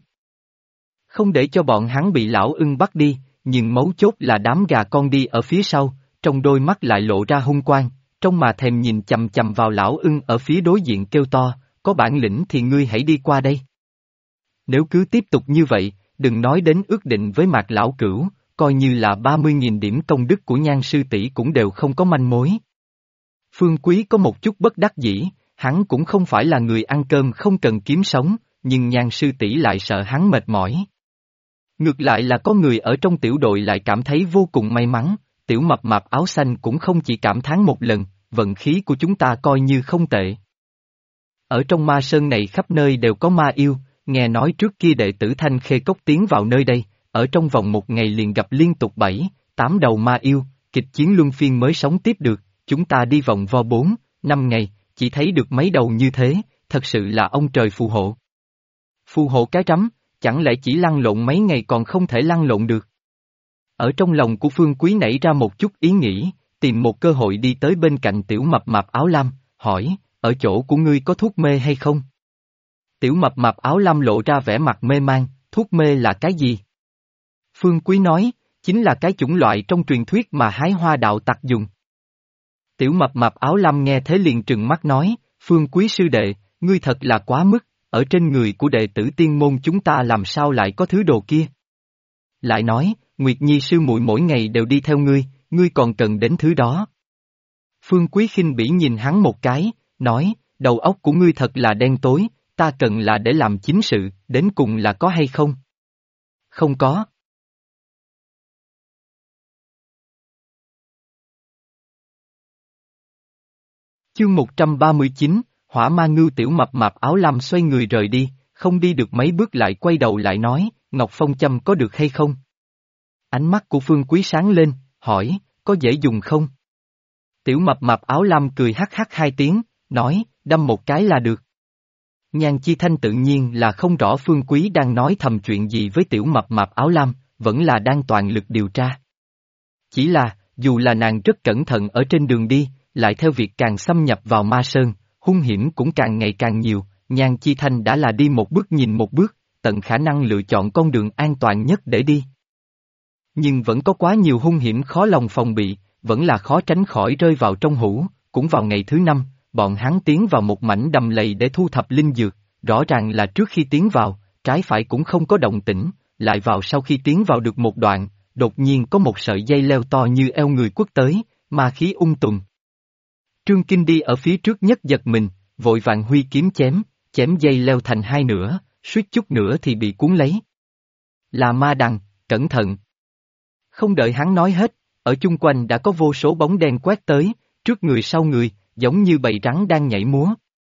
Không để cho bọn hắn bị lão ưng bắt đi, nhưng mấu chốt là đám gà con đi ở phía sau, trong đôi mắt lại lộ ra hung quang, trong mà thèm nhìn chằm chằm vào lão ưng ở phía đối diện kêu to, có bản lĩnh thì ngươi hãy đi qua đây. Nếu cứ tiếp tục như vậy, đừng nói đến ước định với Mạc lão cửu, coi như là 30.000 điểm công đức của Nhan sư tỷ cũng đều không có manh mối. Phương Quý có một chút bất đắc dĩ, Hắn cũng không phải là người ăn cơm không cần kiếm sống, nhưng Nhan sư tỷ lại sợ hắn mệt mỏi. Ngược lại là có người ở trong tiểu đội lại cảm thấy vô cùng may mắn, tiểu mập mạp áo xanh cũng không chỉ cảm thán một lần, vận khí của chúng ta coi như không tệ. Ở trong ma sơn này khắp nơi đều có ma yêu, nghe nói trước kia đệ tử Thanh Khê Cốc tiến vào nơi đây, ở trong vòng một ngày liền gặp liên tục 7, 8 đầu ma yêu, kịch chiến luân phiên mới sống tiếp được, chúng ta đi vòng vo 4, 5 ngày, chỉ thấy được mấy đầu như thế, thật sự là ông trời phù hộ. Phù hộ cái rắm, chẳng lẽ chỉ lăn lộn mấy ngày còn không thể lăn lộn được. Ở trong lòng của Phương Quý nảy ra một chút ý nghĩ, tìm một cơ hội đi tới bên cạnh tiểu mập mạp áo lam, hỏi, ở chỗ của ngươi có thuốc mê hay không? Tiểu mập mạp áo lam lộ ra vẻ mặt mê man, thuốc mê là cái gì? Phương Quý nói, chính là cái chủng loại trong truyền thuyết mà hái hoa đạo tặc dùng. Tiểu mập mạp áo lam nghe thế liền trừng mắt nói, Phương Quý sư đệ, ngươi thật là quá mức, ở trên người của đệ tử tiên môn chúng ta làm sao lại có thứ đồ kia? Lại nói, Nguyệt Nhi sư muội mỗi ngày đều đi theo ngươi còn cần đến thứ đó. Phương Quý khinh bỉ nhìn hắn một cái, nói, đầu óc của ngươi thật là đen tối, ta cần là để làm chính sự, đến cùng là có hay không? Không có. Chương 139, Hỏa Ma Ngưu tiểu mập mạp áo lam xoay người rời đi, không đi được mấy bước lại quay đầu lại nói, Ngọc Phong châm có được hay không? Ánh mắt của Phương Quý sáng lên, hỏi, có dễ dùng không? Tiểu mập mạp áo lam cười hắc hắc 2 tiếng, nói, đâm một cái là được. Nhan Chi Thanh tự nhiên là không rõ Phương Quý đang nói thầm chuyện gì với tiểu mập mạp áo lam, vẫn là đang toàn lực điều tra. Chỉ là, dù là nàng rất cẩn thận ở trên đường đi, lại theo việc càng xâm nhập vào ma sơn, hung hiểm cũng càng ngày càng nhiều, Nhan Chi Thanh đã là đi một bước nhìn một bước, tận khả năng lựa chọn con đường an toàn nhất để đi. Nhưng vẫn có quá nhiều hung hiểm khó lòng phòng bị, vẫn là khó tránh khỏi rơi vào trong hũ, cũng vào ngày thứ 5, bọn hắn tiến vào một mảnh đầm lầy để thu thập linh dược, rõ ràng là trước khi tiến vào, trái phải cũng không có động tĩnh, lại vào sau khi tiến vào được một đoạn, đột nhiên có một sợi dây leo to như eo người quất tới, ma khí tùm. Trương Kinh đi ở phía trước nhất giật mình, vội vàng huy kiếm chém dây leo thành 2 nửa, suýt chút nữa thì bị cuốn lấy. Là ma đằng, cẩn thận. Không đợi hắn nói hết, ở chung quanh đã có vô số bóng đen quét tới, trước người sau người, giống như bầy rắn đang nhảy múa.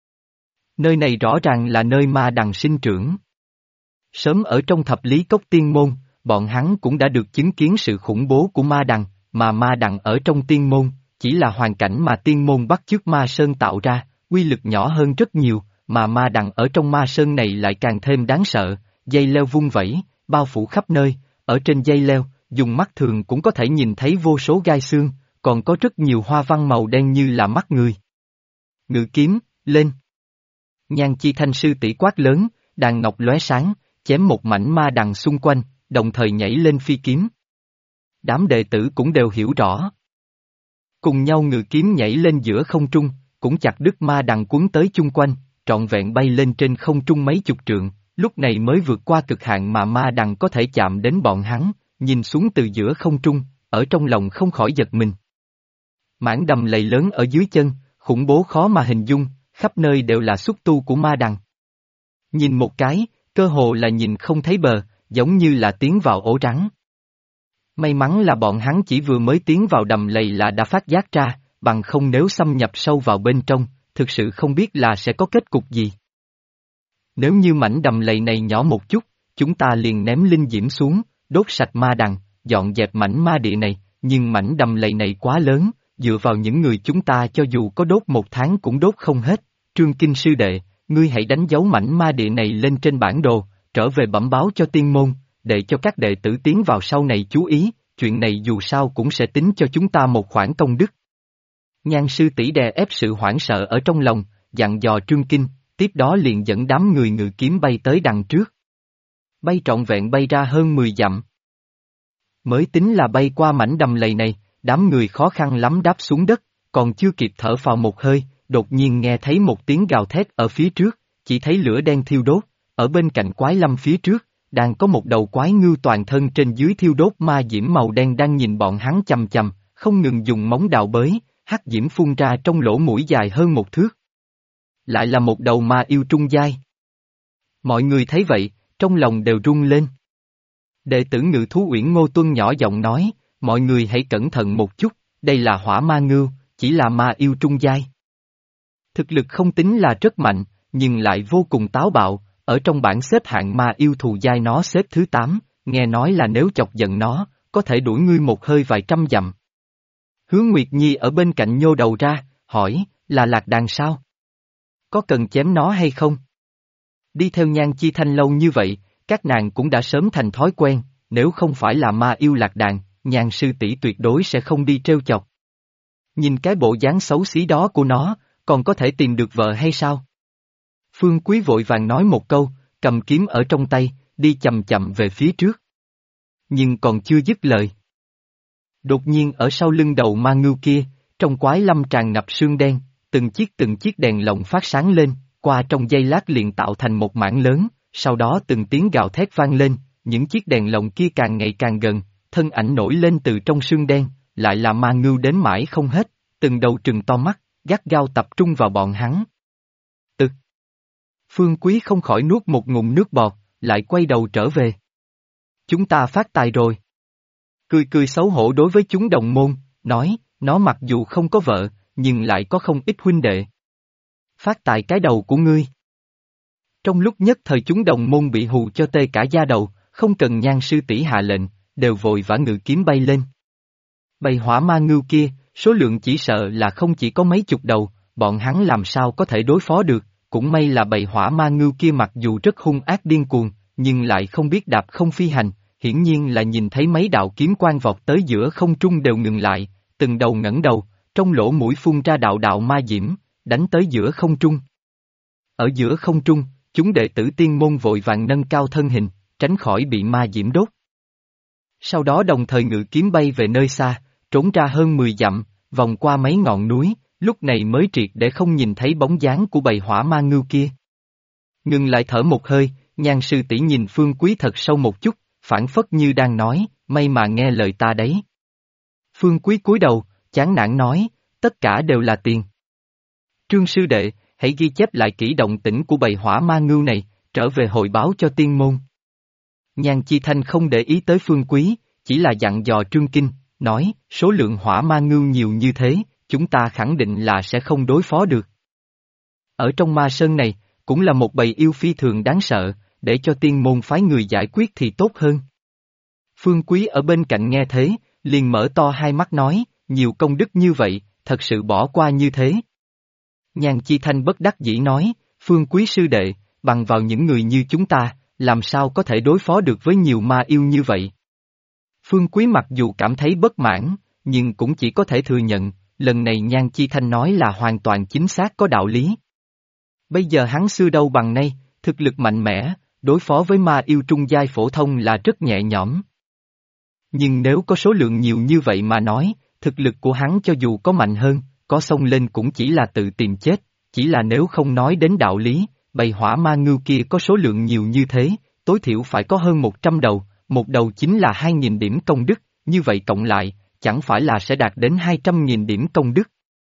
Nơi này rõ ràng là nơi ma đằng sinh trưởng. Sớm ở trong thập lý cốc tiên môn, bọn hắn cũng đã được chứng kiến sự khủng bố của ma đằng, mà ma đằng ở trong tiên môn, chỉ là hoàn cảnh mà tiên môn bắt chước ma sơn tạo ra, uy lực nhỏ hơn rất nhiều, mà ma đằng ở trong ma sơn này lại càng thêm đáng sợ, dây leo vung vẩy, bao phủ khắp nơi, ở trên dây leo, dùng mắt thường cũng có thể nhìn thấy vô số gai xương, còn có rất nhiều hoa văn màu đen như là mắt người. Ngự kiếm, lên. Nhan Chi Thanh sư tỷ quát lớn, đàn ngọc lóe sáng, chém một mảnh ma đằng xung quanh, đồng thời nhảy lên phi kiếm. Đám đệ tử cũng đều hiểu rõ. Cùng nhau ngự kiếm nhảy lên giữa không trung, cũng chặt đứt ma đằng cuốn tới chung quanh, trọn vẹn bay lên trên không trung mấy chục trượng, lúc này mới vượt qua cực hạn mà ma đằng có thể chạm đến bọn hắn, nhìn xuống từ giữa không trung, ở trong lòng không khỏi giật mình. Mảng đầm lầy lớn ở dưới chân, khủng bố khó mà hình dung, khắp nơi đều là xúc tu của ma đằng. Nhìn một cái, cơ hồ là nhìn không thấy bờ, giống như là tiến vào ổ rắn. May mắn là bọn hắn chỉ vừa mới tiến vào đầm lầy là đã phát giác ra, bằng không nếu xâm nhập sâu vào bên trong, thực sự không biết là sẽ có kết cục gì. Nếu như mảnh đầm lầy này nhỏ một chút, chúng ta liền ném linh diễm xuống, đốt sạch ma đằng, dọn dẹp mảnh ma địa này, nhưng mảnh đầm lầy này quá lớn, dựa vào những người chúng ta cho dù có đốt 1 tháng cũng đốt không hết. Trương Kinh sư đệ, ngươi hãy đánh dấu mảnh ma địa này lên trên bản đồ, trở về bẩm báo cho tiên môn, để cho các đệ tử tiến vào sau này chú ý, chuyện này dù sao cũng sẽ tính cho chúng ta một khoản công đức. Nhan sư tỷ đè ép sự hoảng sợ ở trong lòng, dặn dò Trương Kinh, tiếp đó liền dẫn đám người ngự kiếm bay tới đằng trước. Bay trọn vẹn bay ra hơn 10 dặm. Mới tính là bay qua mảnh đầm lầy này, đám người khó khăn lắm đáp xuống đất, còn chưa kịp thở phào một hơi, đột nhiên nghe thấy một tiếng gào thét ở phía trước, chỉ thấy lửa đen thiêu đốt, ở bên cạnh quái lâm phía trước, đang có một đầu quái ngưu toàn thân trên dưới thiêu đốt ma diễm màu đen đang nhìn bọn hắn chằm chằm, không ngừng dùng móng đào bới, hắc diễm phun ra trong lỗ mũi dài hơn 1 thước. lại là một đầu ma yêu trung giai. Mọi người thấy vậy, trong lòng đều run lên. Đệ tử Ngự thú uyển Ngô Tuân nhỏ giọng nói, mọi người hãy cẩn thận một chút, đây là hỏa ma ngưu, chỉ là ma yêu trung giai. Thực lực không tính là rất mạnh, nhưng lại vô cùng táo bạo, ở trong bảng xếp hạng ma yêu thù giai nó xếp thứ 8, nghe nói là nếu chọc giận nó, có thể đuổi ngươi một hơi vài trăm dặm. Hứa Nguyệt Nhi ở bên cạnh nhô đầu ra, hỏi, là lạc đàn sao? Có cần chém nó hay không? Đi theo Nhan Chi Thanh lâu như vậy, các nàng cũng đã sớm thành thói quen, nếu không phải là ma yêu lạc đàn, Nhan sư tỷ tuyệt đối sẽ không đi trêu chọc. Nhìn cái bộ dáng xấu xí đó của nó, còn có thể tìm được vợ hay sao? Phương Quý vội vàng nói một câu, cầm kiếm ở trong tay, đi chậm chậm về phía trước. Nhưng còn chưa dứt lời. Đột nhiên ở sau lưng đầu ma ngưu kia, trong quái lâm tràn ngập sương đen, từng chiếc đèn lồng phát sáng lên, qua trong giây lát liền tạo thành một mảng lớn, sau đó từng tiếng gào thét vang lên, những chiếc đèn lồng kia càng ngày càng gần, thân ảnh nổi lên từ trong sương đen, lại là ma ngưu đến mãi không hết, từng đầu trừng to mắt, gắt gao tập trung vào bọn hắn. Phương Quý không khỏi nuốt một ngụm nước bọt, lại quay đầu trở về. Chúng ta phát tài rồi. Cười xấu hổ đối với chúng đồng môn, nói, nó mặc dù không có vợ, nhưng lại có không ít huynh đệ. Phát tài cái đầu của ngươi. Trong lúc nhất thời chúng đồng môn bị hù cho tê cả da đầu, không cần Nhan sư tỷ hạ lệnh, đều vội vã ngự kiếm bay lên. Bầy hỏa ma ngưu kia, số lượng chỉ sợ là không chỉ có mấy chục đầu, bọn hắn làm sao có thể đối phó được, cũng may là bầy hỏa ma ngưu kia mặc dù rất hung ác điên cuồng, nhưng lại không biết đạp không phi hành, hiển nhiên là nhìn thấy mấy đạo kiếm quang vọt tới giữa không trung đều ngừng lại, từng đầu ngẩng đầu, trong lỗ mũi phun ra đạo đạo ma diễm, đánh tới giữa không trung. Ở giữa không trung, chúng đệ tử tiên môn vội vàng nâng cao thân hình, tránh khỏi bị ma diễm đốt. Sau đó đồng thời ngự kiếm bay về nơi xa, trốn ra hơn 10 dặm, vòng qua mấy ngọn núi, lúc này mới triệt để không nhìn thấy bóng dáng của bầy hỏa ma ngưu kia. Ngừng lại thở một hơi, Nhan sư tỷ nhìn Phương Quý thật sâu một chút, phảng phất như đang nói, may mà nghe lời ta đấy. Phương Quý cúi đầu, chán nản nói, tất cả đều là tiền. Trương sư đệ, hãy ghi chép lại kỹ động tĩnh của bầy hỏa ma ngưu này, trở về hội báo cho tiên môn. Nhan Chi Thanh không để ý tới Phương Quý, chỉ là dặn dò Trương Kinh, nói, số lượng hỏa ma ngưu nhiều như thế, chúng ta khẳng định là sẽ không đối phó được. Ở trong ma sơn này, cũng là một bầy yêu phi thường đáng sợ, để cho tiên môn phái người giải quyết thì tốt hơn. Phương Quý ở bên cạnh nghe thế, liền mở to hai mắt nói, nhiều công đức như vậy, thật sự bỏ qua như thế. Nhan Chi Thanh bất đắc dĩ nói, Phương Quý sư đệ, bằng vào những người như chúng ta, làm sao có thể đối phó được với nhiều ma yêu như vậy. Phương Quý mặc dù cảm thấy bất mãn, nhưng cũng chỉ có thể thừa nhận, lần này Nhan Chi Thanh nói là hoàn toàn chính xác có đạo lý. Bây giờ hắn xưa đâu bằng nay, thực lực mạnh mẽ, đối phó với ma yêu trung giai phổ thông là rất nhẹ nhõm. Nhưng nếu có số lượng nhiều như vậy mà nói, thực lực của hắn cho dù có mạnh hơn, có xông lên cũng chỉ là tự tìm chết, chỉ là nếu không nói đến đạo lý, bầy hỏa ma ngưu kia có số lượng nhiều như thế, tối thiểu phải có hơn 100 đầu, một đầu chính là 2.000 điểm công đức, như vậy cộng lại, chẳng phải là sẽ đạt đến 200.000 điểm công đức.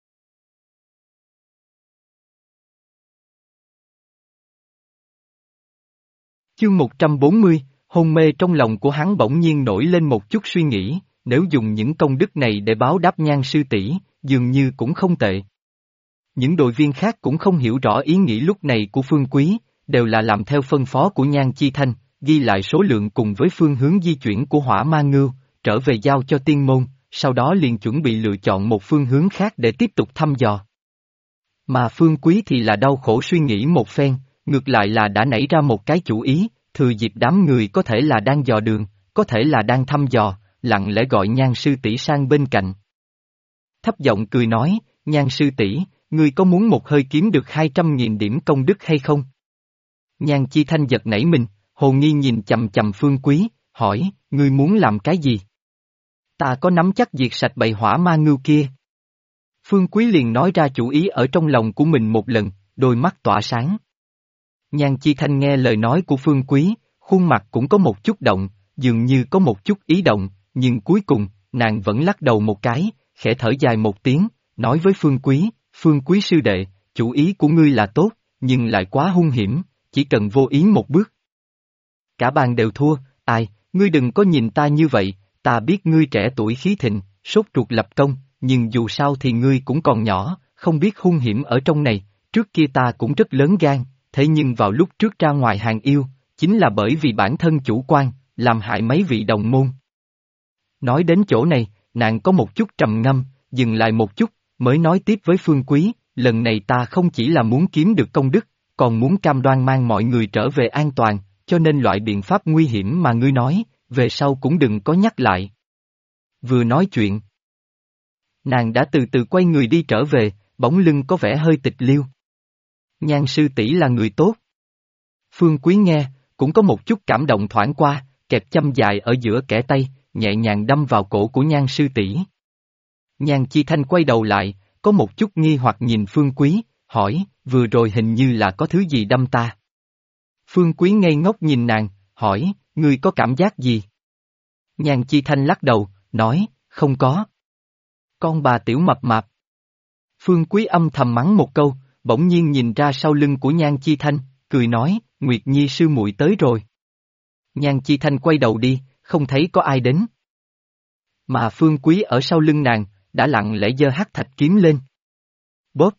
Chương 140, hôn mê trong lòng của hắn bỗng nhiên nổi lên một chút suy nghĩ, nếu dùng những công đức này để báo đáp Nhan sư tỷ, dường như cũng không tệ. Những đội viên khác cũng không hiểu rõ ý nghĩ lúc này của Phương Quý, đều là làm theo phân phó của Nhan Chi Thanh, ghi lại số lượng cùng với phương hướng di chuyển của hỏa ma ngưu, trở về giao cho tiên môn, sau đó liền chuẩn bị lựa chọn một phương hướng khác để tiếp tục thăm dò. Mà Phương Quý thì là đau khổ suy nghĩ một phen, ngược lại là đã nảy ra một cái chủ ý, thừa dịp đám người có thể là đang dò đường, có thể là đang thăm dò, lặng lẽ gọi Nhan sư tỷ sang bên cạnh. Thấp giọng cười nói, Nhan sư tỷ, ngươi có muốn một hơi kiếm được 200.000 điểm công đức hay không? Nhan Chi Thanh giật nảy mình, hồ nghi nhìn chầm chầm Phương Quý, hỏi, ngươi muốn làm cái gì? Ta có nắm chắc diệt sạch bầy hỏa ma ngưu kia. Phương Quý liền nói ra chủ ý ở trong lòng của mình một lần, đôi mắt tỏa sáng. Nhan Chi Thanh nghe lời nói của Phương Quý, khuôn mặt cũng có một chút động, dường như có một chút ý động, nhưng cuối cùng, nàng vẫn lắc đầu một cái, khẽ thở dài một tiếng, nói với Phương Quý sư đệ, chủ ý của ngươi là tốt, nhưng lại quá hung hiểm, chỉ cần vô ý một bước. Cả bàn đều thua, ai, ngươi đừng có nhìn ta như vậy, ta biết ngươi trẻ tuổi khí thịnh, sốt ruột lập công, nhưng dù sao thì ngươi cũng còn nhỏ, không biết hung hiểm ở trong này, trước kia ta cũng rất lớn gan, thế nhưng vào lúc trước ra ngoài hàng yêu, chính là bởi vì bản thân chủ quan, làm hại mấy vị đồng môn. Nói đến chỗ này, nàng có một chút trầm ngâm, dừng lại một chút, mới nói tiếp với Phương Quý, lần này ta không chỉ là muốn kiếm được công đức, còn muốn cam đoan mang mọi người trở về an toàn, cho nên loại biện pháp nguy hiểm mà ngươi nói, về sau cũng đừng có nhắc lại. Vừa nói chuyện, nàng đã từ từ quay người đi trở về, bóng lưng có vẻ hơi tịch liêu. Nhan sư tỷ là người tốt. Phương Quý nghe, cũng có một chút cảm động thoảng qua, kẹp châm dài ở giữa kẽ tay, nhẹ nhàng đâm vào cổ của Nhan sư tỷ. Nhan Chi Thanh quay đầu lại, có một chút nghi hoặc nhìn Phương Quý, hỏi, vừa rồi hình như là có thứ gì đâm ta. Phương Quý ngây ngốc nhìn nàng, hỏi, ngươi có cảm giác gì? Nhan Chi Thanh lắc đầu, nói, không có. Con bà tiểu mập mạp. Phương Quý âm thầm mắng một câu, bỗng nhiên nhìn ra sau lưng của Nhan Chi Thanh, cười nói, Nguyệt Nhi sư muội tới rồi. Nhan Chi Thanh quay đầu đi, không thấy có ai đến. Mà Phương Quý ở sau lưng nàng, đã lặng lẽ giơ hắc thạch kiếm lên. Bóp!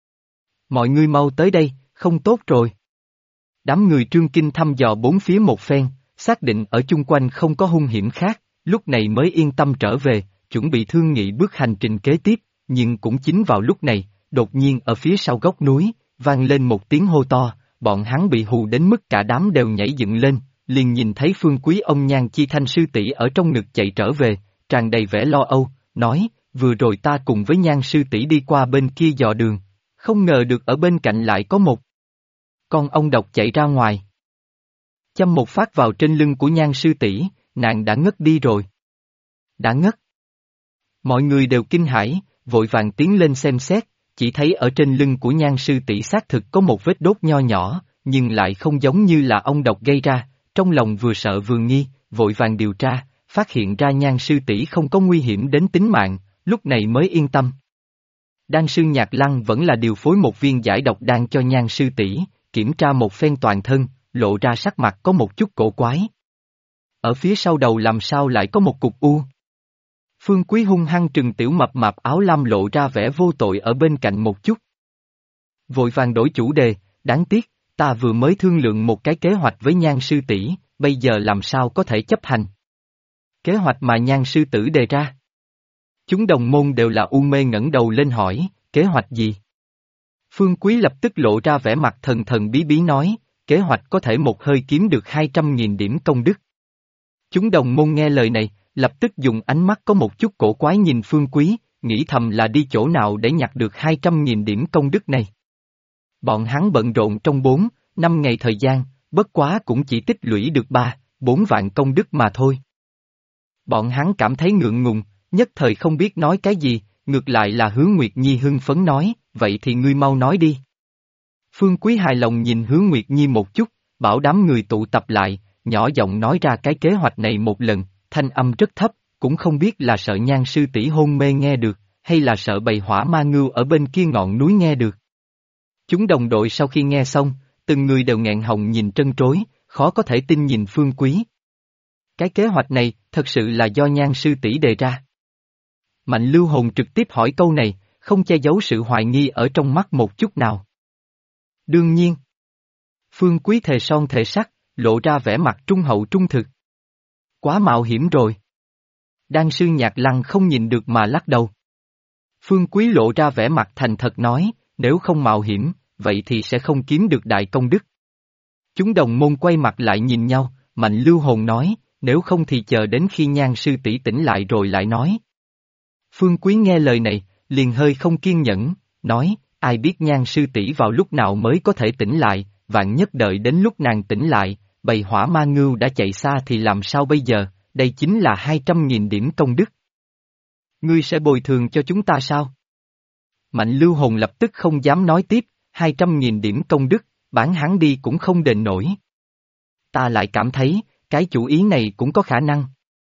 Mọi người mau tới đây, không tốt rồi. Đám người Trương Kinh thăm dò bốn phía một phen, xác định ở chung quanh không có hung hiểm khác, lúc này mới yên tâm trở về, chuẩn bị thương nghị bước hành trình kế tiếp, nhưng cũng chính vào lúc này, đột nhiên ở phía sau góc núi, vang lên một tiếng hô to, bọn hắn bị hù đến mức cả đám đều nhảy dựng lên, liền nhìn thấy Phương Quý ông Nhan Chi Thanh sư tỷ ở trong ngực chạy trở về, tràn đầy vẻ lo âu, nói, vừa rồi ta cùng với Nhan sư tỷ đi qua bên kia dò đường, không ngờ được ở bên cạnh lại có một con ong độc chạy ra ngoài. Châm một phát vào trên lưng của Nhan sư tỷ, nàng đã ngất đi rồi. Đã ngất. Mọi người đều kinh hãi, vội vàng tiến lên xem xét, chỉ thấy ở trên lưng của Nhan sư tỷ xác thực có một vết đốt nho nhỏ, nhưng lại không giống như là ong độc gây ra, trong lòng vừa sợ vừa nghi, vội vàng điều tra, phát hiện ra Nhan sư tỷ không có nguy hiểm đến tính mạng, lúc này mới yên tâm. Đan sư Nhạc Lăng vẫn là điều phối một viên giải độc đan cho Nhan sư tỷ, kiểm tra một phen toàn thân, lộ ra sắc mặt có một chút cổ quái. Ở phía sau đầu làm sao lại có một cục u? Phương Quý hung hăng trừng tiểu mập mạp áo lam lộ ra vẻ vô tội ở bên cạnh một chút. Vội vàng đổi chủ đề, đáng tiếc, ta vừa mới thương lượng một cái kế hoạch với Nhan sư tỷ, bây giờ làm sao có thể chấp hành? Kế hoạch mà Nhan sư tử đề ra. Chúng đồng môn đều là u mê ngẩng đầu lên hỏi, kế hoạch gì? Phương Quý lập tức lộ ra vẻ mặt thần thần bí bí nói, kế hoạch có thể một hơi kiếm được 200.000 điểm công đức. Chúng đồng môn nghe lời này, lập tức dùng ánh mắt có một chút cổ quái nhìn Phương Quý, nghĩ thầm là đi chỗ nào để nhặt được 200.000 điểm công đức này. Bọn hắn bận rộn trong 4-5 ngày thời gian, bất quá cũng chỉ tích lũy được 3-4 vạn công đức mà thôi. Bọn hắn cảm thấy ngượng ngùng, nhất thời không biết nói cái gì, ngược lại là Hứa Nguyệt Nhi hưng phấn nói, vậy thì ngươi mau nói đi. Phương Quý hài lòng nhìn Hứa Nguyệt Nhi một chút, bảo đám người tụ tập lại, nhỏ giọng nói ra cái kế hoạch này một lần, thanh âm rất thấp, cũng không biết là sợ Nhan sư tỷ hôn mê nghe được, hay là sợ bầy hỏa ma ngưu ở bên kia ngọn núi nghe được. Chúng đồng đội sau khi nghe xong, từng người đều nghẹn họng nhìn trân trối, khó có thể tin nhìn Phương Quý. Cái kế hoạch này, thật sự là do Nhan sư tỷ đề ra. Mạnh Lưu Hồn trực tiếp hỏi câu này, không che giấu sự hoài nghi ở trong mắt một chút nào. Đương nhiên. Phương Quý thề son thề sắt, lộ ra vẻ mặt trung hậu trung thực. Quá mạo hiểm rồi. Đan sư Nhạc Lăng không nhìn được mà lắc đầu. Phương Quý lộ ra vẻ mặt thành thật nói, nếu không mạo hiểm, vậy thì sẽ không kiếm được đại công đức. Chúng đồng môn quay mặt lại nhìn nhau, Mạnh Lưu Hồn nói, nếu không thì chờ đến khi Nhan sư tỷ tỉnh lại rồi lại nói. Phương Quý nghe lời này, liền hơi không kiên nhẫn, nói, ai biết Nhan sư tỷ vào lúc nào mới có thể tỉnh lại, vạn nhất đợi đến lúc nàng tỉnh lại, bầy hỏa ma ngưu đã chạy xa thì làm sao bây giờ, đây chính là 200.000 điểm công đức. Ngươi sẽ bồi thường cho chúng ta sao? Mạnh Lưu Hồn lập tức không dám nói tiếp, 200.000 điểm công đức, bán hắn đi cũng không đền nổi. Ta lại cảm thấy, cái chủ ý này cũng có khả năng.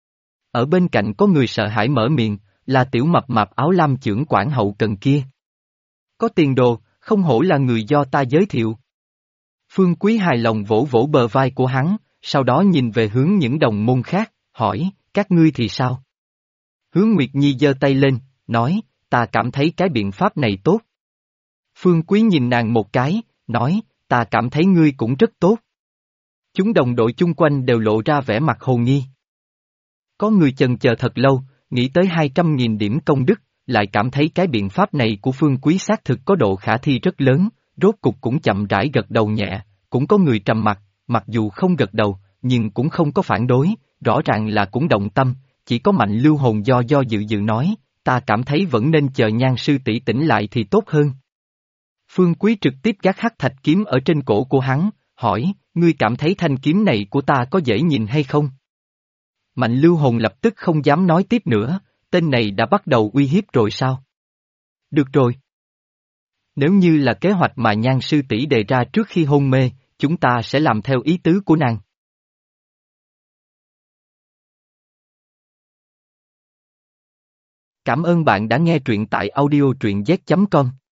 Ở bên cạnh có người sợ hãi mở miệng, là tiểu mập mạp áo lam chưởng quản hậu cần kia. Có tiền đồ, không hổ là người do ta giới thiệu. Phương Quý hài lòng vỗ vỗ bờ vai của hắn, sau đó nhìn về hướng những đồng môn khác, hỏi, các ngươi thì sao? Hứa Nguyệt Nhi giơ tay lên, nói, ta cảm thấy cái biện pháp này tốt. Phương Quý nhìn nàng một cái, nói, ta cảm thấy ngươi cũng rất tốt. Chúng đồng đội chung quanh đều lộ ra vẻ mặt hồ nghi. Có người chần chờ thật lâu, nghĩ tới 200.000 điểm công đức, lại cảm thấy cái biện pháp này của Phương Quý xác thực có độ khả thi rất lớn, rốt cục cũng chậm rãi gật đầu nhẹ, cũng có người trầm mặt, mặc dù không gật đầu, nhưng cũng không có phản đối, rõ ràng là cũng động tâm, chỉ có Mạnh Lưu Hồn do dự nói, ta cảm thấy vẫn nên chờ Nhan sư tỷ tỉnh lại thì tốt hơn. Phương Quý trực tiếp gác hắc thạch kiếm ở trên cổ của hắn, hỏi, ngươi cảm thấy thanh kiếm này của ta có dễ nhìn hay không? Mạnh Lưu Hồn lập tức không dám nói tiếp nữa, tên này đã bắt đầu uy hiếp rồi sao? Được rồi. Nếu như là kế hoạch mà Nhan sư tỷ đề ra trước khi hôn mê, chúng ta sẽ làm theo ý tứ của nàng. Cảm ơn bạn đã nghe truyện tại audio truyện z.com.